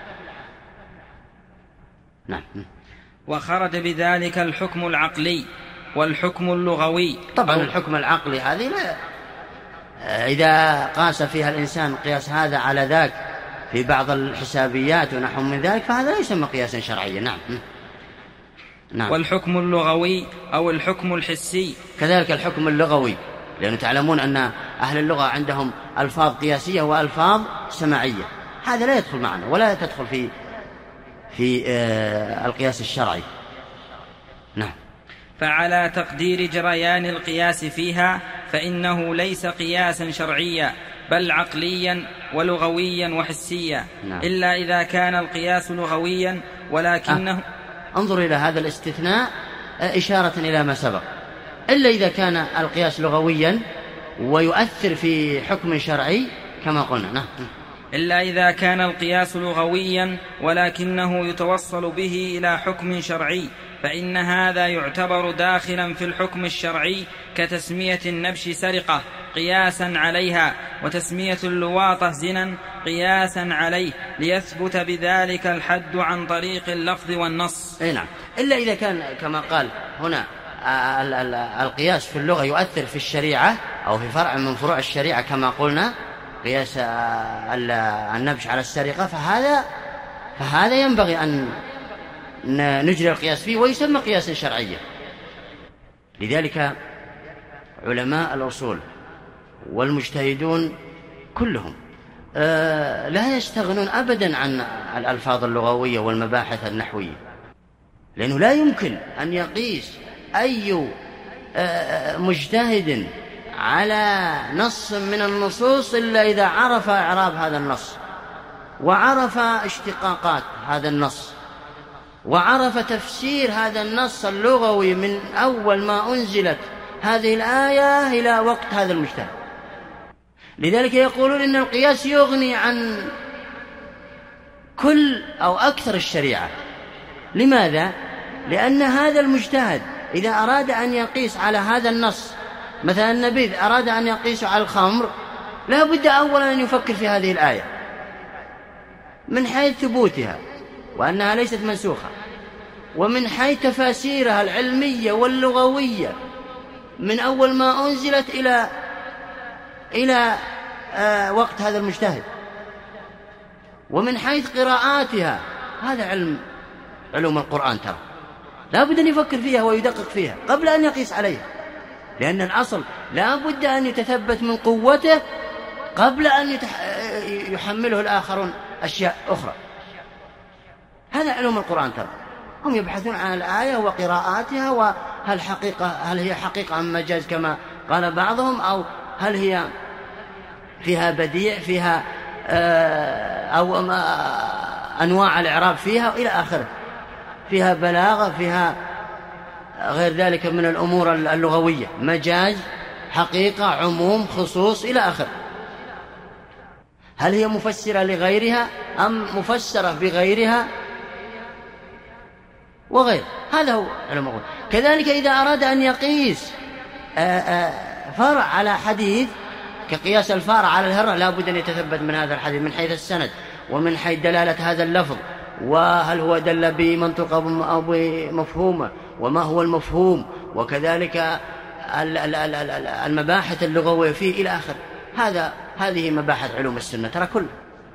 نعم. وخرج بذلك الحكم العقلي والحكم اللغوي. طبعا الحكم العقلي هذه لا، إذا قاس فيها الإنسان قياس هذا على ذاك في بعض الحسابيات ونحو من ذلك فهذا لا يسمى قياسا شرعيا. نعم. نعم. والحكم اللغوي أو الحكم الحسي كذلك الحكم اللغوي، لأنه تعلمون أن أهل اللغة عندهم ألفاظ قياسية وألفاظ سماعية، هذا لا يدخل معنا ولا تدخل في القياس الشرعي. نعم. فعلى تقدير جريان القياس فيها فإنه ليس قياسا شرعيا بل عقليا ولغويا وحسيا. نعم. إلا إذا كان القياس لغويا ولكنه انظر إلى هذا الاستثناء إشارة إلى ما سبق، إلا إذا كان القياس لغويا ويؤثر في حكم شرعي كما قلنا. نعم. إلا إذا كان القياس لغويا ولكنه يتوصل به إلى حكم شرعي فإن هذا يعتبر داخلا في الحكم الشرعي، كتسمية النبش سرقة قياسا عليها، وتسمية اللواطة زنا قياسا عليه، ليثبت بذلك الحد عن طريق اللفظ والنص. نعم. إلا إذا كان كما قال هنا القياس في اللغة يؤثر في الشريعة أو في فرع من فروع الشريعة كما قلنا قياس النبش على السرقة، فهذا فهذا ينبغي أن نجري القياس فيه ويسمى قياسا شرعيا. لذلك علماء الأصول والمجتهدون كلهم لا يستغنون أبدا عن الألفاظ اللغوية والمباحث النحوية، لأنه لا يمكن أن يقيس أي مجتهد على نص من النصوص إلا إذا عرف إعراب هذا النص، وعرف اشتقاقات هذا النص، وعرف تفسير هذا النص اللغوي من أول ما أنزلت هذه الآية إلى وقت هذا المجتهد. لذلك يقولون إن القياس يغني عن كل أو أكثر الشريعة. لماذا؟ لأن هذا المجتهد إذا أراد أن يقيس على هذا النص، مثلا النبي أراد أن يقيس على الخمر، لا بد أولا أن يفكر في هذه الآية من حيث ثبوتها وأنها ليست منسوخة، ومن حيث تفاسيرها العلمية واللغوية من أول ما أنزلت إلى وقت هذا المجتهد، ومن حيث قراءاتها. هذا علوم القرآن ترى لا بد أن يفكر فيها ويدقق فيها قبل أن يقيس عليها، لأن الأصل لا بد أن يتثبت من قوته قبل أن يحمله الآخرون أشياء أخرى. هذا علوم القرآن ترى، هم يبحثون عن الآية وقراءاتها، هل هي حقيقة أم مجاز كما قال بعضهم، أو هل هي فيها بديع، فيها أو أنواع الإعراب فيها إلى آخره، فيها بلاغة، فيها غير ذلك من الأمور اللغوية، مجاز، حقيقة، عموم، خصوص إلى آخره. هل هي مفسرة لغيرها أم مفسرة بغيرها وغير. هذا هو علم القرآن. كذلك إذا أراد أن يقيس فرع على حديث كقياس الفارع على الهرة، لا بد أن يتثبت من هذا الحديث من حيث السند ومن حيث دلالة هذا اللفظ، وهل هو دل بمنطقة أو بمفهومه، وما هو المفهوم، وكذلك المباحث اللغوية فيه إلى آخر. هذه مباحث علوم السنة ترى كله.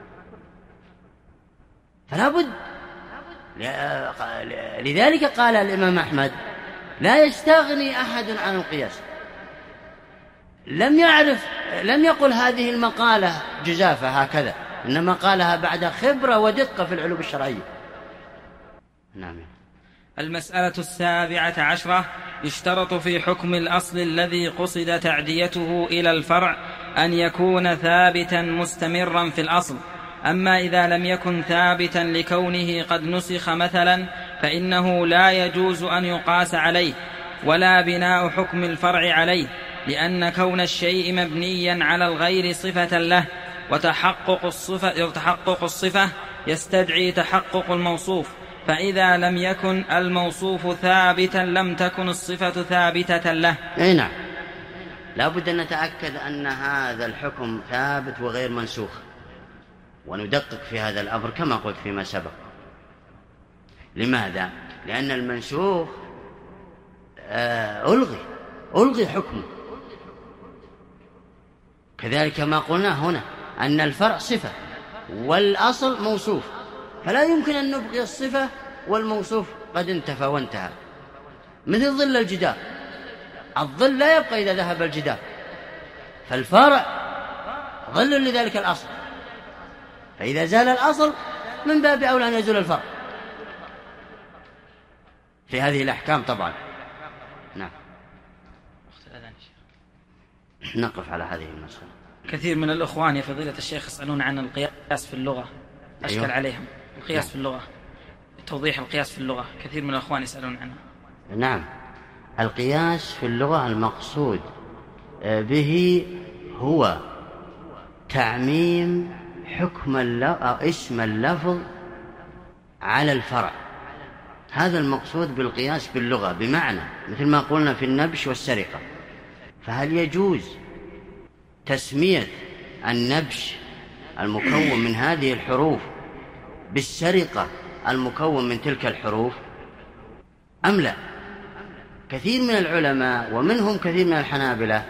فلا بد. لذلك قال الإمام أحمد لا يستغني أحد عن القياس. لم يقل هذه المقالة جزافة هكذا، إنما قالها بعد خبرة ودقة في العلوم الشرعية. نعم. المسألة 17 يشترط في حكم الأصل الذي قصد تعديته إلى الفرع أن يكون ثابتا مستمرا في الأصل. أما إذا لم يكن ثابتا لكونه قد نسخ مثلا فإنه لا يجوز أن يقاس عليه، ولا بناء حكم الفرع عليه، لأن كون الشيء مبنيا على الغير صفة له، وتحقق الصفة يستدعي تحقق الموصوف، فإذا لم يكن الموصوف ثابتا لم تكن الصفة ثابتة له. أي نعم، لا بد أن نتأكد أن هذا الحكم ثابت وغير منسوخ، وندقق في هذا الأمر كما قلت فيما سبق. لماذا؟ لأن المنسوخ ألغي حكمه، كذلك ما قلنا هنا أن الفرع صفة والأصل موصوف، فلا يمكن أن نبقي الصفة والموصوف قد انتفى وانتهى. مثل ظل الجدار، الظل لا يبقى إذا ذهب الجدار، فالفرع ظل لذلك الأصل، فإذا زال الأصل من باب أولى أن يزول الفرع في هذه الأحكام طبعا. نعم. نقف على هذه المسألة. كثير من الأخوان يا فضيلة الشيخ يسألون عن القياس في اللغة، أشكل أيوه. عليهم القياس في اللغة، توضيح القياس في اللغة، كثير من الأخوان يسألون عنه. نعم، القياس في اللغة المقصود به هو تعميم حكم أو اسم اللفظ على الفرع. هذا المقصود بالقياس باللغة، بمعنى مثل ما قلنا في النبش والسرقة، فهل يجوز تسمية النبش المكون من هذه الحروف بالسرقة المكون من تلك الحروف أم لا؟ كثير من العلماء ومنهم كثير من الحنابلة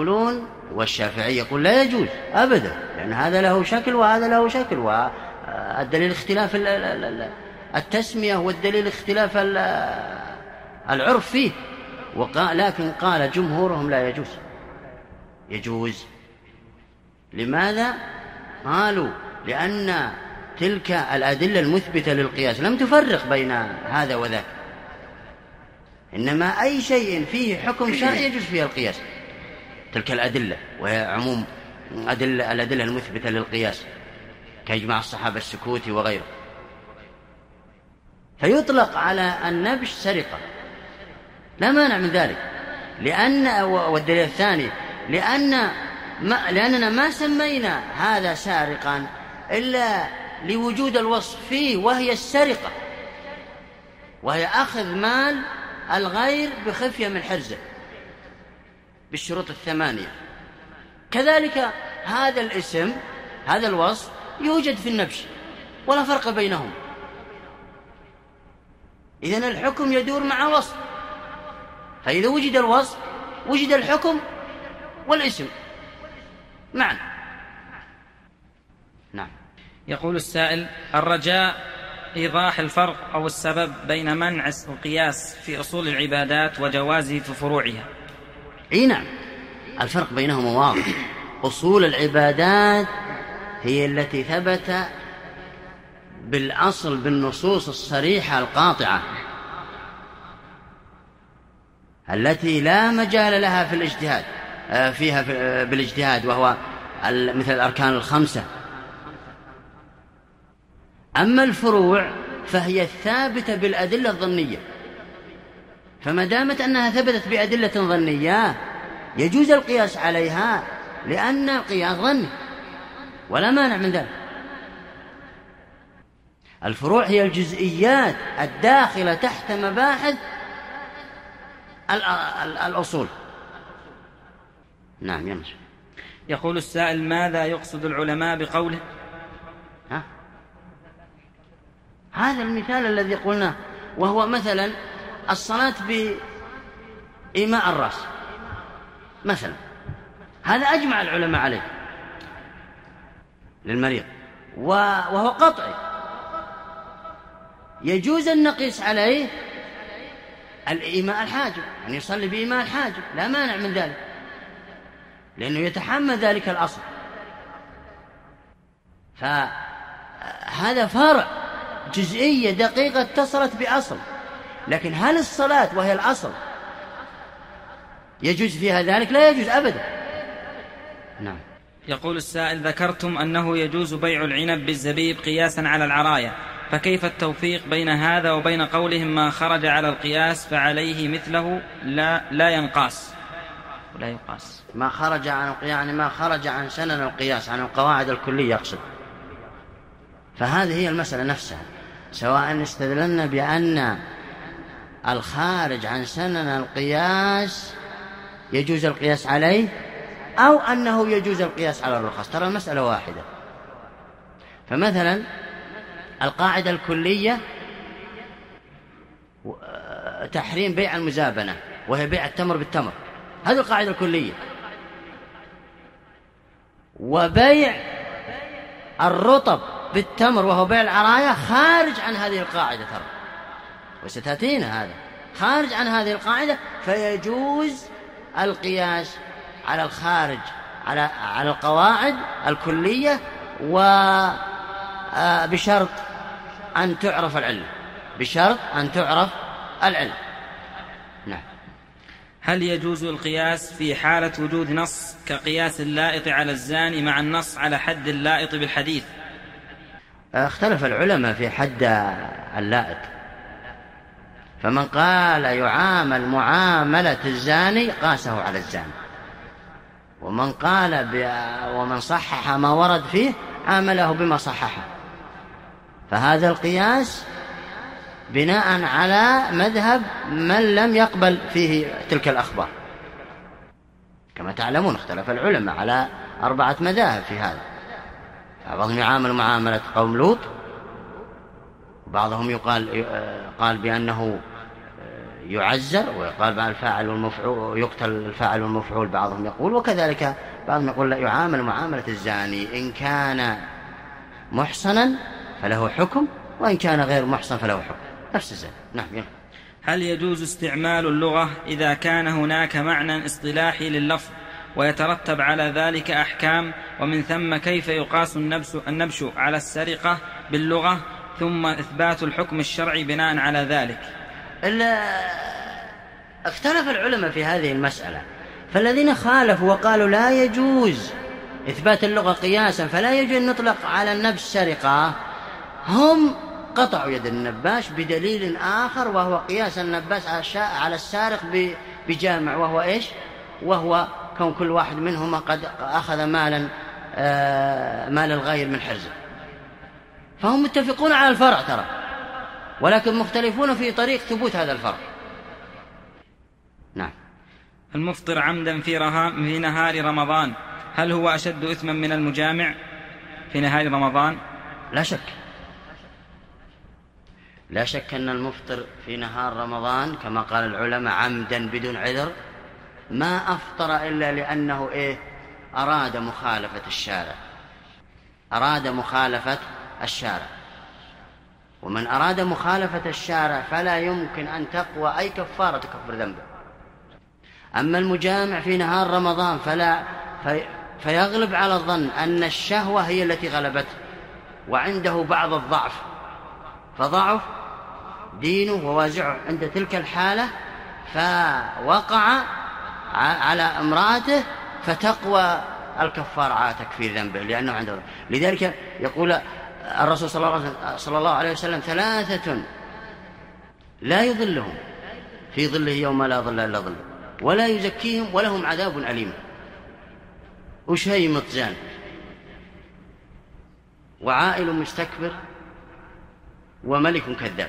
يقولون، والشافعي يقول لا يجوز أبدا، لأن هذا له شكل وهذا له شكل، الدليل اختلاف التسمية، والدليل اختلاف العرف فيه. لكن قال جمهورهم لا يجوز. يجوز. لماذا؟ قالوا لأن تلك الأدلة المثبتة للقياس لم تفرق بين هذا وذاك، إنما أي شيء فيه حكم شرعي يجوز فيه القياس. تلك الأدلة وهي عموم الأدلة المثبتة للقياس كإجماع الصحابة السكوتي وغيره، فيطلق على النبش سرقة، لا مانع من ذلك. والدليل الثاني لأننا ما سمينا هذا سارقا إلا لوجود الوصف فيه، وهي السرقة، وهي أخذ مال الغير بخفية من حرزه بالشروط 8. كذلك هذا الاسم، هذا الوصف يوجد في النبش ولا فرق بينهم. إذن الحكم يدور مع وصف، فإذا وجد الوصف وجد الحكم والاسم معا. نعم. يقول السائل: الرجاء إيضاح الفرق أو السبب بين منع القياس في أصول العبادات وجوازه في فروعها. نعم، الفرق بينهما واضح. أصول العبادات هي التي ثبت بالأصل بالنصوص الصريحة القاطعة التي لا مجال لها في الاجتهاد فيها بالاجتهاد، وهو مثل الأركان 5. أما الفروع فهي ثابتة بالأدلة الظنية، فما دامت أنها ثبتت بأدلة ظنية يجوز القياس عليها، لأن القياس ظني ولا مانع من ذلك. الفروع هي الجزئيات الداخلة تحت مباحث الأصول. نعم يمشي. يقول السائل: ماذا يقصد العلماء بقوله؟ هذا المثال الذي قلناه، وهو مثلا الصلاة بإيماء الرأس مثلا، هذا أجمع العلماء عليه للمريض، وهو قطعي. يجوز أن نقيس عليه الإيماء الحاجب، أن يصلي بإيماء الحاجب، لا مانع من ذلك، لأنه يتحمل ذلك الأصل. فهذا فرع، جزئية دقيقة اتصلت بأصل. لكن هل الصلاة وهي الأصل يجوز فيها ذلك؟ لا يجوز أبدا. نعم. يقول السائل: ذكرتم أنه يجوز بيع العنب بالزبيب قياسا على العراية، فكيف التوفيق بين هذا وبين قولهم ما خرج على القياس فعليه مثله لا ينقاس ولا يقاس؟ ما خرج عن يعني ما خرج عن سنن القياس، عن القواعد الكلية يقصد. فهذه هي المسألة نفسها، سواء استدللنا بأن الخارج عن سنن القياس يجوز القياس عليه، أو أنه يجوز القياس على الرخص، ترى المسألة واحدة. فمثلا القاعدة الكلية تحريم بيع المزابنة، وهي بيع التمر بالتمر، هذه القاعدة الكلية. وبيع الرطب بالتمر وهو بيع العراية خارج عن هذه القاعدة، ترى وستأتينا هذا خارج عن هذه القاعدة، فيجوز القياس على الخارج على القواعد الكلية، وبشرط أن تعرف العلة، بشرط أن تعرف العلة. نعم. هل يجوز القياس في حالة وجود نص كقياس اللائط على الزاني مع النص على حد اللائط بالحديث؟ اختلف العلماء في حد اللائط، فمن قال يعامل معاملة الزاني قاسه على الزاني، ومن قال ومن صحح ما ورد فيه عامله بما صححه. فهذا القياس بناء على مذهب من لم يقبل فيه تلك الأخبار. كما تعلمون اختلف العلماء على 4 مذاهب في هذا، بعضهم يعامل معاملة قوم لوط، وبعضهم قال بأنه يعزر، ويقال مع الفاعل والمفعول يقتل الفاعل والمفعول، بعضهم يقول، وكذلك بعضهم يقول لا، يعامل معاملة الزاني إن كان محصنا فله حكم، وإن كان غير محصن فله حكم، نفس الزنا. نعم. هل يجوز استعمال اللغة إذا كان هناك معنى اصطلاحي لللفظ ويترتب على ذلك أحكام، ومن ثم كيف يقاس النبش على السرقة باللغة ثم إثبات الحكم الشرعي بناء على ذلك؟ اختلف العلماء في هذه المسألة، فالذين خالفوا وقالوا لا يجوز إثبات اللغة قياسا فلا يجوز أن نطلق على النبش سرقة، هم قطعوا يد النباش بدليل آخر، وهو قياس النباش على السارق بجامع، وهو إيش؟ وهو كون كل واحد منهما قد أخذ مال الغير من حرزه. فهم متفقون على الفرع ترى، ولكن مختلفون في طريق ثبوت هذا الفرع. نعم. المفطر عمدا في نهار رمضان هل هو أشد إثما من المجامع في نهار رمضان؟ لا شك، لا شك أن المفطر في نهار رمضان كما قال العلماء عمدا بدون عذر ما أفطر إلا لأنه أراد مخالفة الشارع، أراد مخالفة الشارع، ومن أراد مخالفة الشارع فلا يمكن أن تقوى أي كفارة تكفر ذنبه. أما المجامع في نهار رمضان فيغلب على الظن أن الشهوة هي التي غلبته، وعنده بعض الضعف، فضعف دينه ووازعه عند تلك الحالة، فوقع على امرأته فتقوى الكفار على تكفير ذنبه لأنه عنده. لذلك يقول الرسول صلى الله عليه وسلم 3 لا يظلهم في ظله يوم لا ظل إلا ظله ولا يزكيهم ولهم عذاب أليم: أشيمط زان، وعائل مستكبر، وملك كذاب.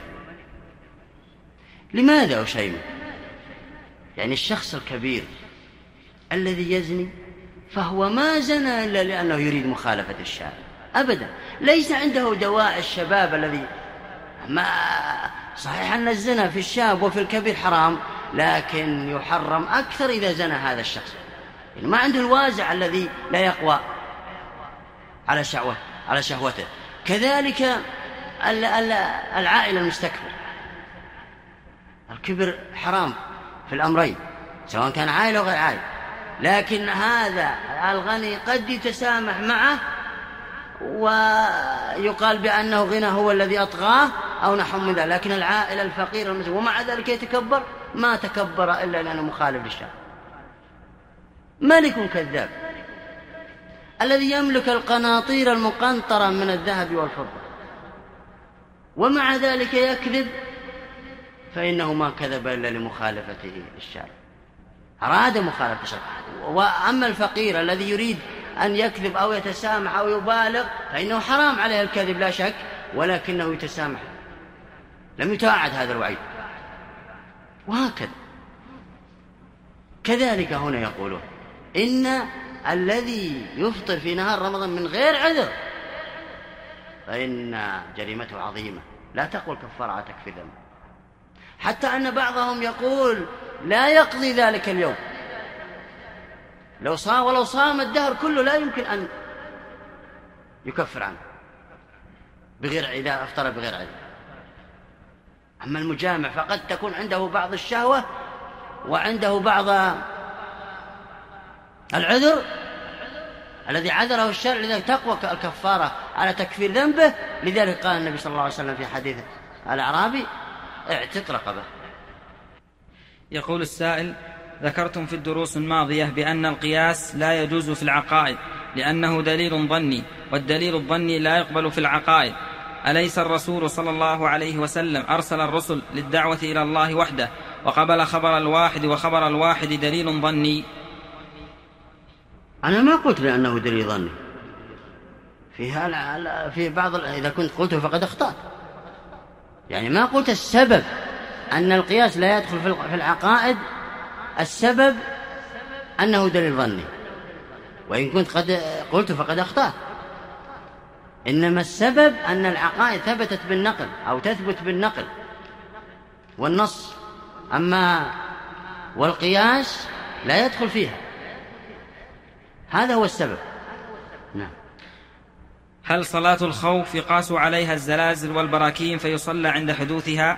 لماذا أشيمط؟ يعني الشخص الكبير الذي يزني فهو ما زنى إلا لأنه يريد مخالفة الشارع أبدا، ليس عنده دواعي الشباب الذي ما صحيح أن الزنا في الشاب وفي الكبير حرام، لكن يحرم أكثر إذا زنى هذا الشخص، يعني ما عنده الوازع الذي لا يقوى على شهوته. كذلك العائل المستكبر، الكبر حرام في الأمرين سواء كان عائل أو غير عائل، لكن هذا الغني قد يتسامح معه ويقال بأنه غنى هو الذي أطغاه أو نحو من ذلك، لكن العائل الفقير المسكين ومع ذلك يتكبر، ما تكبر إلا لأنه مخالف للشرع. ملك كذاب الذي يملك القناطير المقنطرة من الذهب والفضة ومع ذلك يكذب، فإنه ما كذب إلا لمخالفته للشرع، أراد مخالفة الشرع. وأما الفقير الذي يريد أن يكذب أو يتسامح أو يبالغ فإنه حرام عليه الكذب لا شك، ولكنه يتسامح، لم يتوعد هذا الوعيد. وهكذا كذلك هنا يقولون إن الذي يفطر في نهار رمضان من غير عذر فإن جريمته عظيمة لا تقوى الكفارة على تكفير ذنبه، حتى أن بعضهم يقول لا يقضي ذلك اليوم، ولو صام الدهر كله لا يمكن أن يكفر عنه إذا أفطر بغير عذر. أما المجامع فقد تكون عنده بعض الشهوة وعنده بعض العذر الذي عذره الشرع، لذلك تقوى الكفارة على تكفير ذنبه. لذلك قال النبي صلى الله عليه وسلم في حديث الأعرابي: اعتق رقبه. يقول السائل: ذكرتم في الدروس الماضية بأن القياس لا يجوز في العقائد لأنه دليل ظني، والدليل الظني لا يقبل في العقائد. أليس الرسول صلى الله عليه وسلم أرسل الرسل للدعوة إلى الله وحده وقبل خبر الواحد، وخبر الواحد دليل ظني؟ أنا ما قلت لأنه دليل ظني، في بعض إذا كنت قلته فقد أخطأت، يعني ما قلت السبب أن القياس لا يدخل في العقائد، السبب أنه دليل ظني، وإن كنت قد قلت فقد أخطأت. إنما السبب أن العقائد ثبتت بالنقل أو تثبت بالنقل والنص، أما والقياس لا يدخل فيها، هذا هو السبب. نعم. هل صلاة الخوف يقاس عليها الزلازل والبراكين فيصلى عند حدوثها؟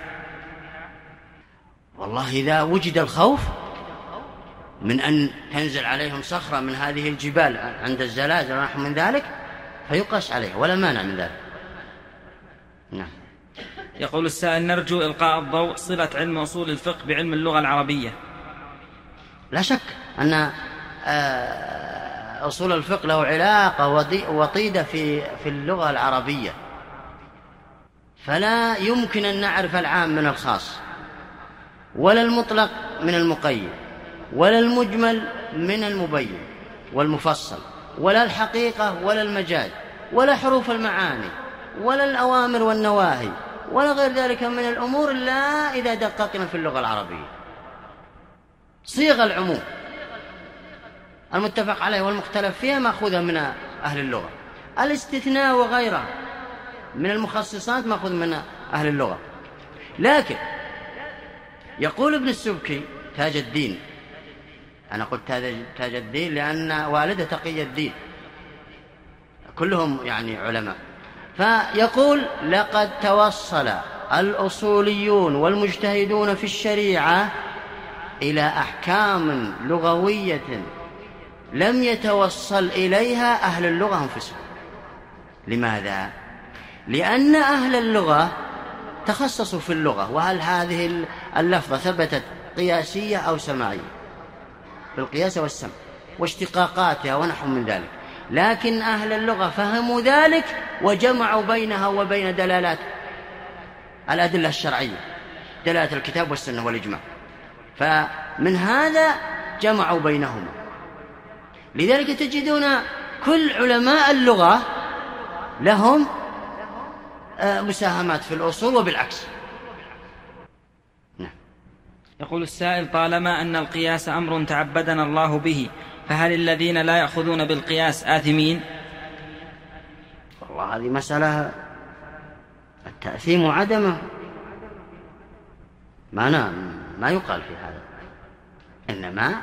والله إذا وجد الخوف من أن تنزل عليهم صخرة من هذه الجبال عند الزلازل ونحو من ذلك فيقاس عليه ولا مانع من ذلك. نعم. يقول السائل: نرجو إلقاء الضوء صلة علم أصول الفقه بعلم اللغة العربية. لا شك أن أصول الفقه له علاقة وطيدة في اللغة العربية، فلا يمكن أن نعرف العام من الخاص، ولا المطلق من المقيد، ولا المجمل من المبين والمفصل، ولا الحقيقة ولا المجاز، ولا حروف المعاني، ولا الأوامر والنواهي، ولا غير ذلك من الأمور إلا إذا دققنا في اللغة العربية. صيغ العموم المتفق عليه والمختلف فيها مأخوذة من أهل اللغة، الاستثناء وغيرها من المخصصات مأخوذ من أهل اللغة. لكن يقول ابن السبكي تاج الدين، أنا قلت تاج الدين لأن والده تقي الدين، كلهم يعني علماء، فيقول: لقد توصل الأصوليون والمجتهدون في الشريعة إلى أحكام لغوية لم يتوصل إليها أهل اللغة أنفسهم. لماذا؟ لأن أهل اللغة تخصصوا في اللغة، وهل هذه اللفظة ثبتت قياسية أو سماعية، بالقياس والسمع واشتقاقاتها ونحو من ذلك، لكن أهل اللغة فهموا ذلك وجمعوا بينها وبين دلالات الأدلة الشرعية، دلالة الكتاب والسنة والإجماع، فمن هذا جمعوا بينهما. لذلك تجدون كل علماء اللغة لهم مساهمات في الأصول وبالعكس. يقول السائل: طالما أن القياس أمر تعبدنا الله به، فهل الذين لا يأخذون بالقياس آثمين؟ والله هذه مسألة التأثيم وعدمه ما يقال في هذا، إنما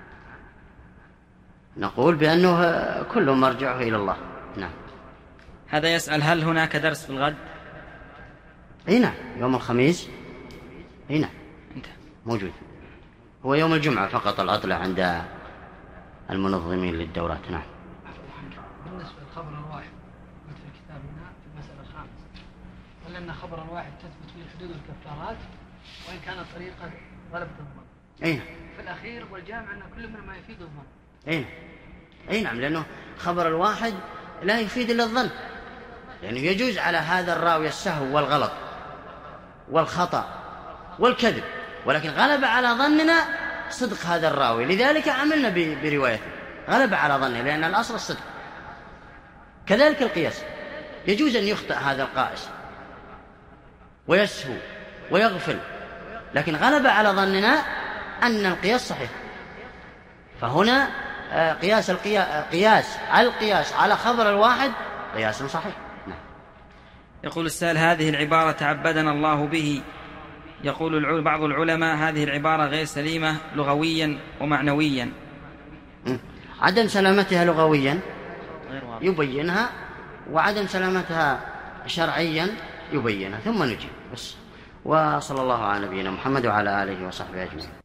نقول بأنه كل مرجعه إلى الله. نعم. هذا يسأل: هل هناك درس في الغد؟ نعم، يوم الخميس. نعم موجود، هو يوم الجمعة فقط العطلة عند المنظمين للدورات. نعم. بالنسبة للخبر الواحد قلت في كتابنا في المسألة الخامسة، ولأن خبر الواحد تثبت فيه الحدود والكفارات وإن كانت طريقة غلبة الظن. في الأخير والجامع أن كل من ما يفيد الظن. نعم، لأنه خبر الواحد لا يفيد إلا الظن، لأنه يجوز على هذا الراوي السهو والغلط والخطأ والكذب، ولكن غلب على ظننا صدق هذا الراوي، لذلك عملنا بروايته، غلب على ظننا لأن الأصل الصدق. كذلك القياس، يجوز أن يخطئ هذا القائس ويسهو ويغفل، لكن غلب على ظننا أن القياس صحيح، فهنا القياس على خبر الواحد قياس صحيح. نعم. يقول السائل: هذه العبارة تعبدنا الله به، يقول بعض العلماء هذه العبارة غير سليمة لغويا ومعنويا. عدم سلامتها لغويا يبينها، وعدم سلامتها شرعيا يبينها، ثم نجيب بس. وصلى الله على نبينا محمد وعلى آله وصحبه أجمعين.